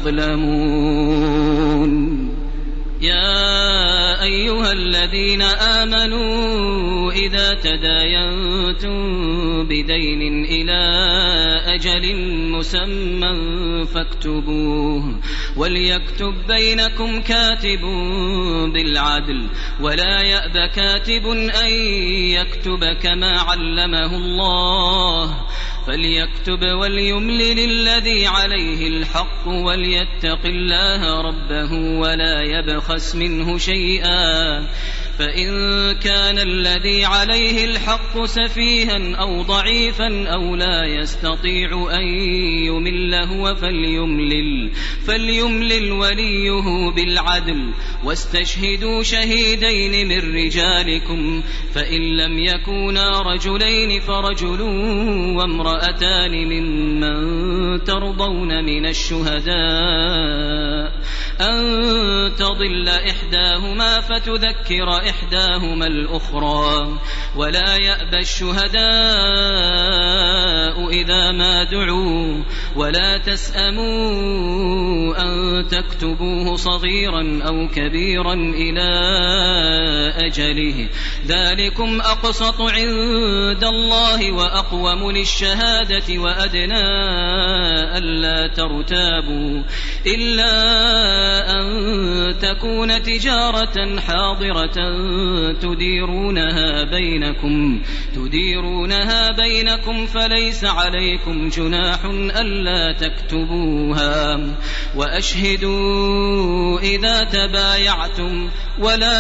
يظلمون. يا أيها الذين آمنوا إذا تداينتم بدين إلى أجل مسمى فاكتبوه وليكتب بينكم كاتب بالعدل ولا يأب كاتب أن يكتب كما علمه الله فليكتب وليملل الذي عليه الحق وليتق الله ربه ولا يبخس منه شيئا فإن كان الذي عليه الحق سفيها أو ضعيفا أو لا يستطيع أن يمل هو فليملل, فليملل وليه بالعدل واستشهدوا شهيدين من رجالكم فإن لم يكونا رجلين فرجل وامرأتان ممن ترضون من الشهداء أن تضل إحداهما فتذكر إحداهما الأخرى ولا يأبى الشهداء إذا ما دعوا ولا تسأموا أن تكتبوه صغيرا أو كبيرا إلى أجله ذلكم أقسط عند الله وأقوم للشهادة وأدنى ألا ترتابوا إلا أن تكون تجارة حاضرة تديرونها بينكم تديرونها بينكم فليس عليكم جناح ألا تكتبوها وأشهدوا إذا تبايعتم ولا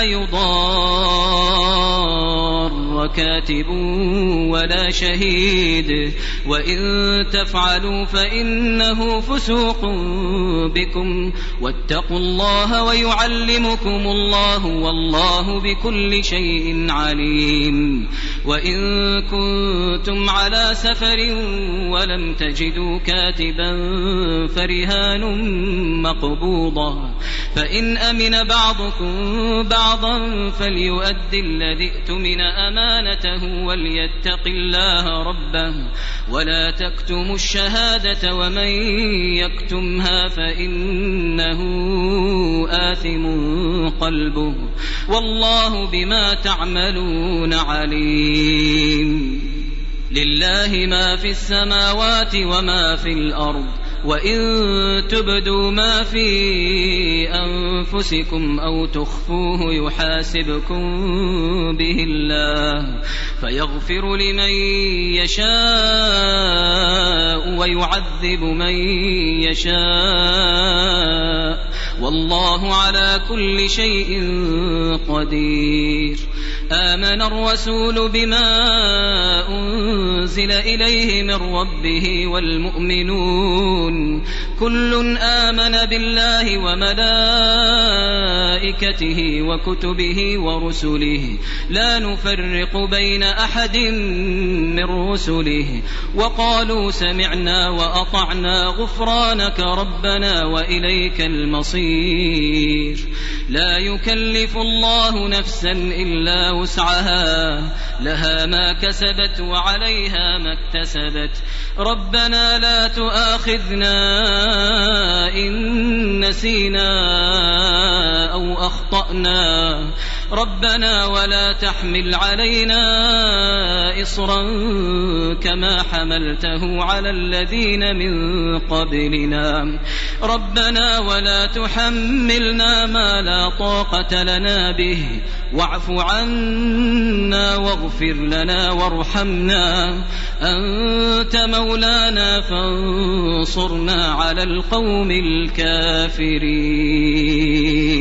يضار كاتب ولا شهيد وإن تفعلوا فإنه فسوق بكم واتقوا الله ويعلمكم الله والله بكل شيء عليم. وإن كنتم على سفر ولم تجدوا كاتبا فرهان مقبوضة فإن أمن بعضكم بعضا فليؤدي الذي اؤتمن أمانته وليتق الله ربه ولا تكتموا الشهادة ومن يكتمها فإنه آثم قلبه والله بما تعملون عليم. لله ما في السماوات وما في الأرض وإن تبدوا ما في أنفسكم أو تخفوه يحاسبكم به الله فيغفر لمن يشاء ويعذب من يشاء والله على كل شيء قدير. آمن الرسول بما أنزل إليه من ربه والمؤمنون كل آمن بالله وملائكته وكتبه ورسله لا نفرق بين أحد من رسله وقالوا سمعنا وأطعنا غفرانك ربنا وإليك المصير. لا يكلف الله نفسا إلا وسعها لها ما كسبت وعليها ما اكتسبت ربنا لا تؤاخذنا إن نسينا أو أخطأنا ربنا ولا تحمل علينا إصرا كما حملته على الذين من قبلنا ربنا ولا تحملنا ما لا طاقة لنا به واعف عنا واغفر لنا وارحمنا أنت مولانا فانصرنا على القوم الكافرين.